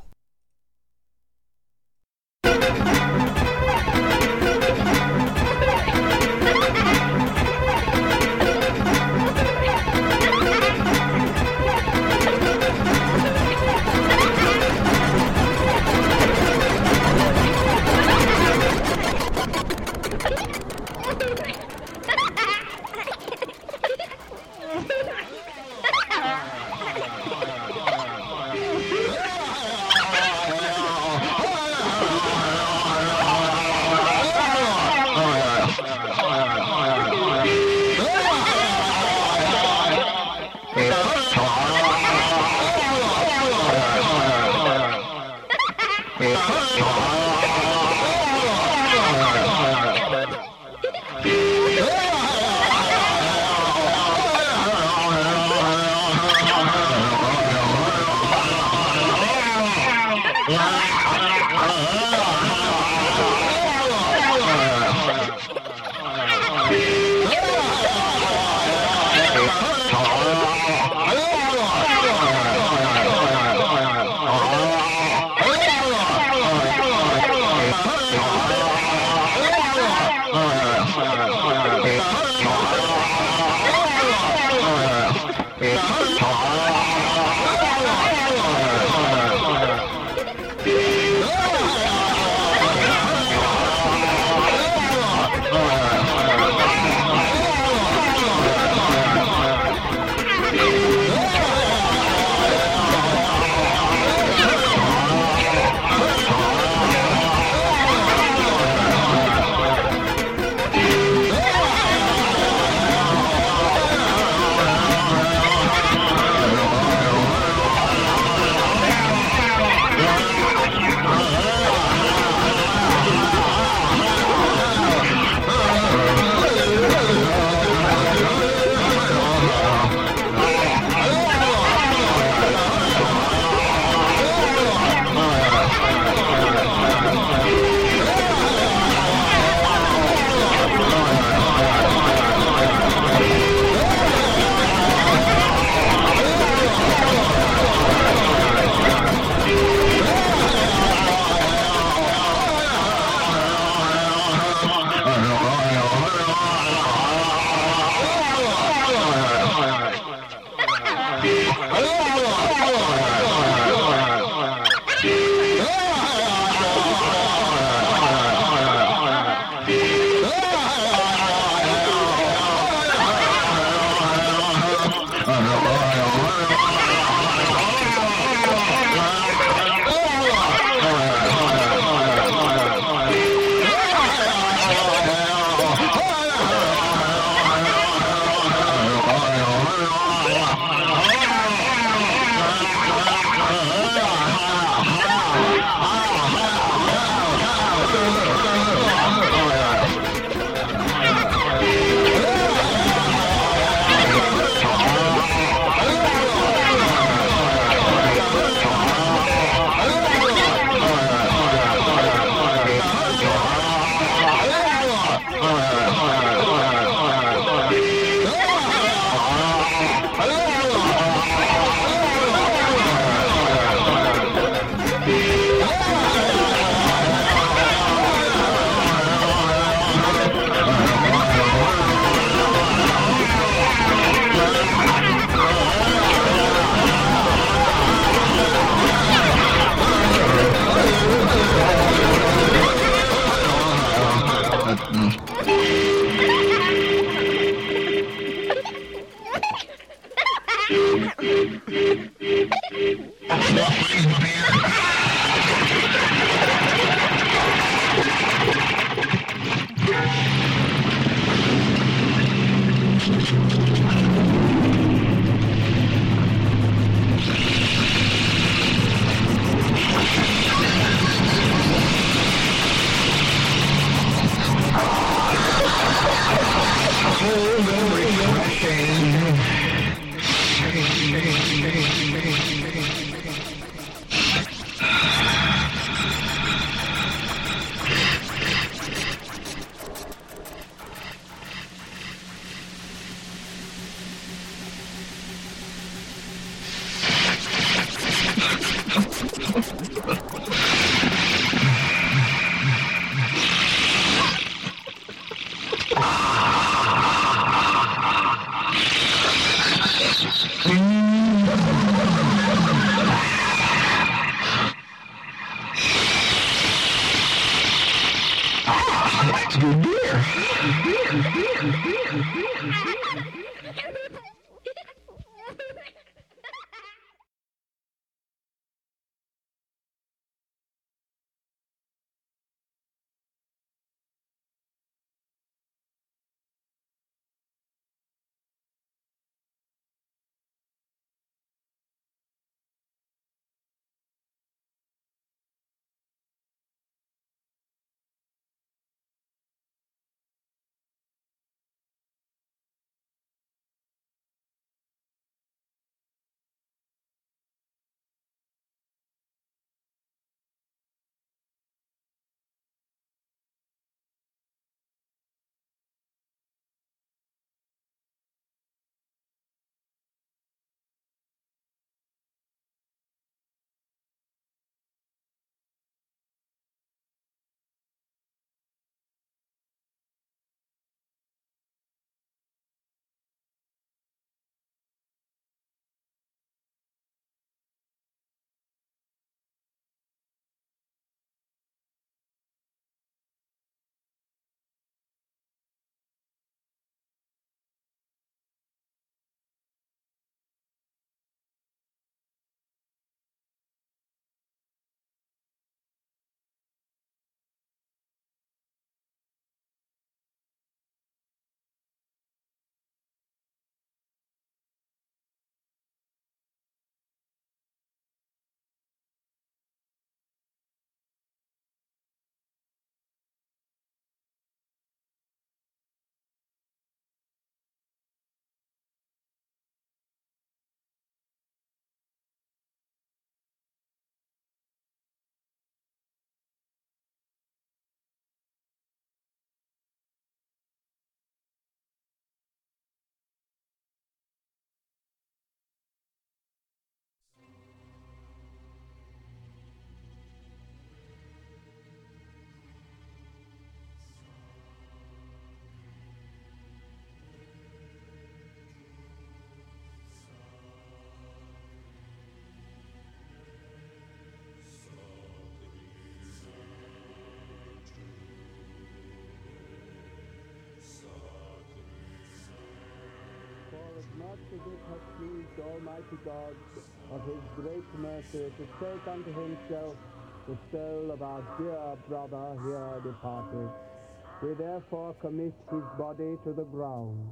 Much as it has pleased Almighty God of his great mercy to take unto himself the soul of our dear brother here departed, we therefore commit his body to the ground,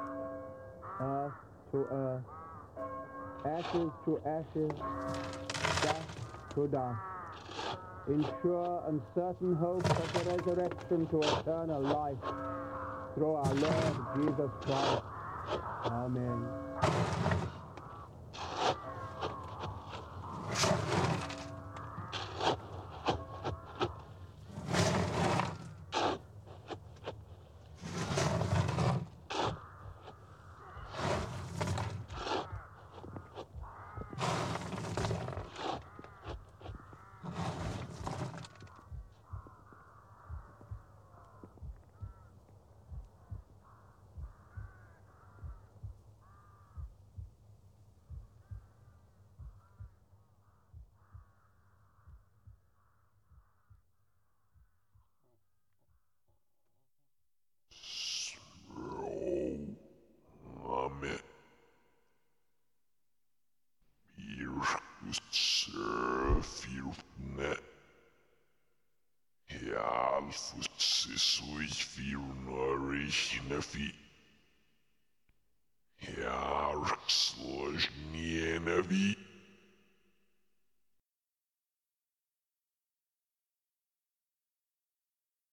earth to earth, ashes to ashes, dust to dust, in sure and certain hope of the resurrection to eternal life through our Lord Jesus Christ. Amen. Amen. Myrkusfyrne. Jalfusisuifirnorichnefi. Jarksložnienevi.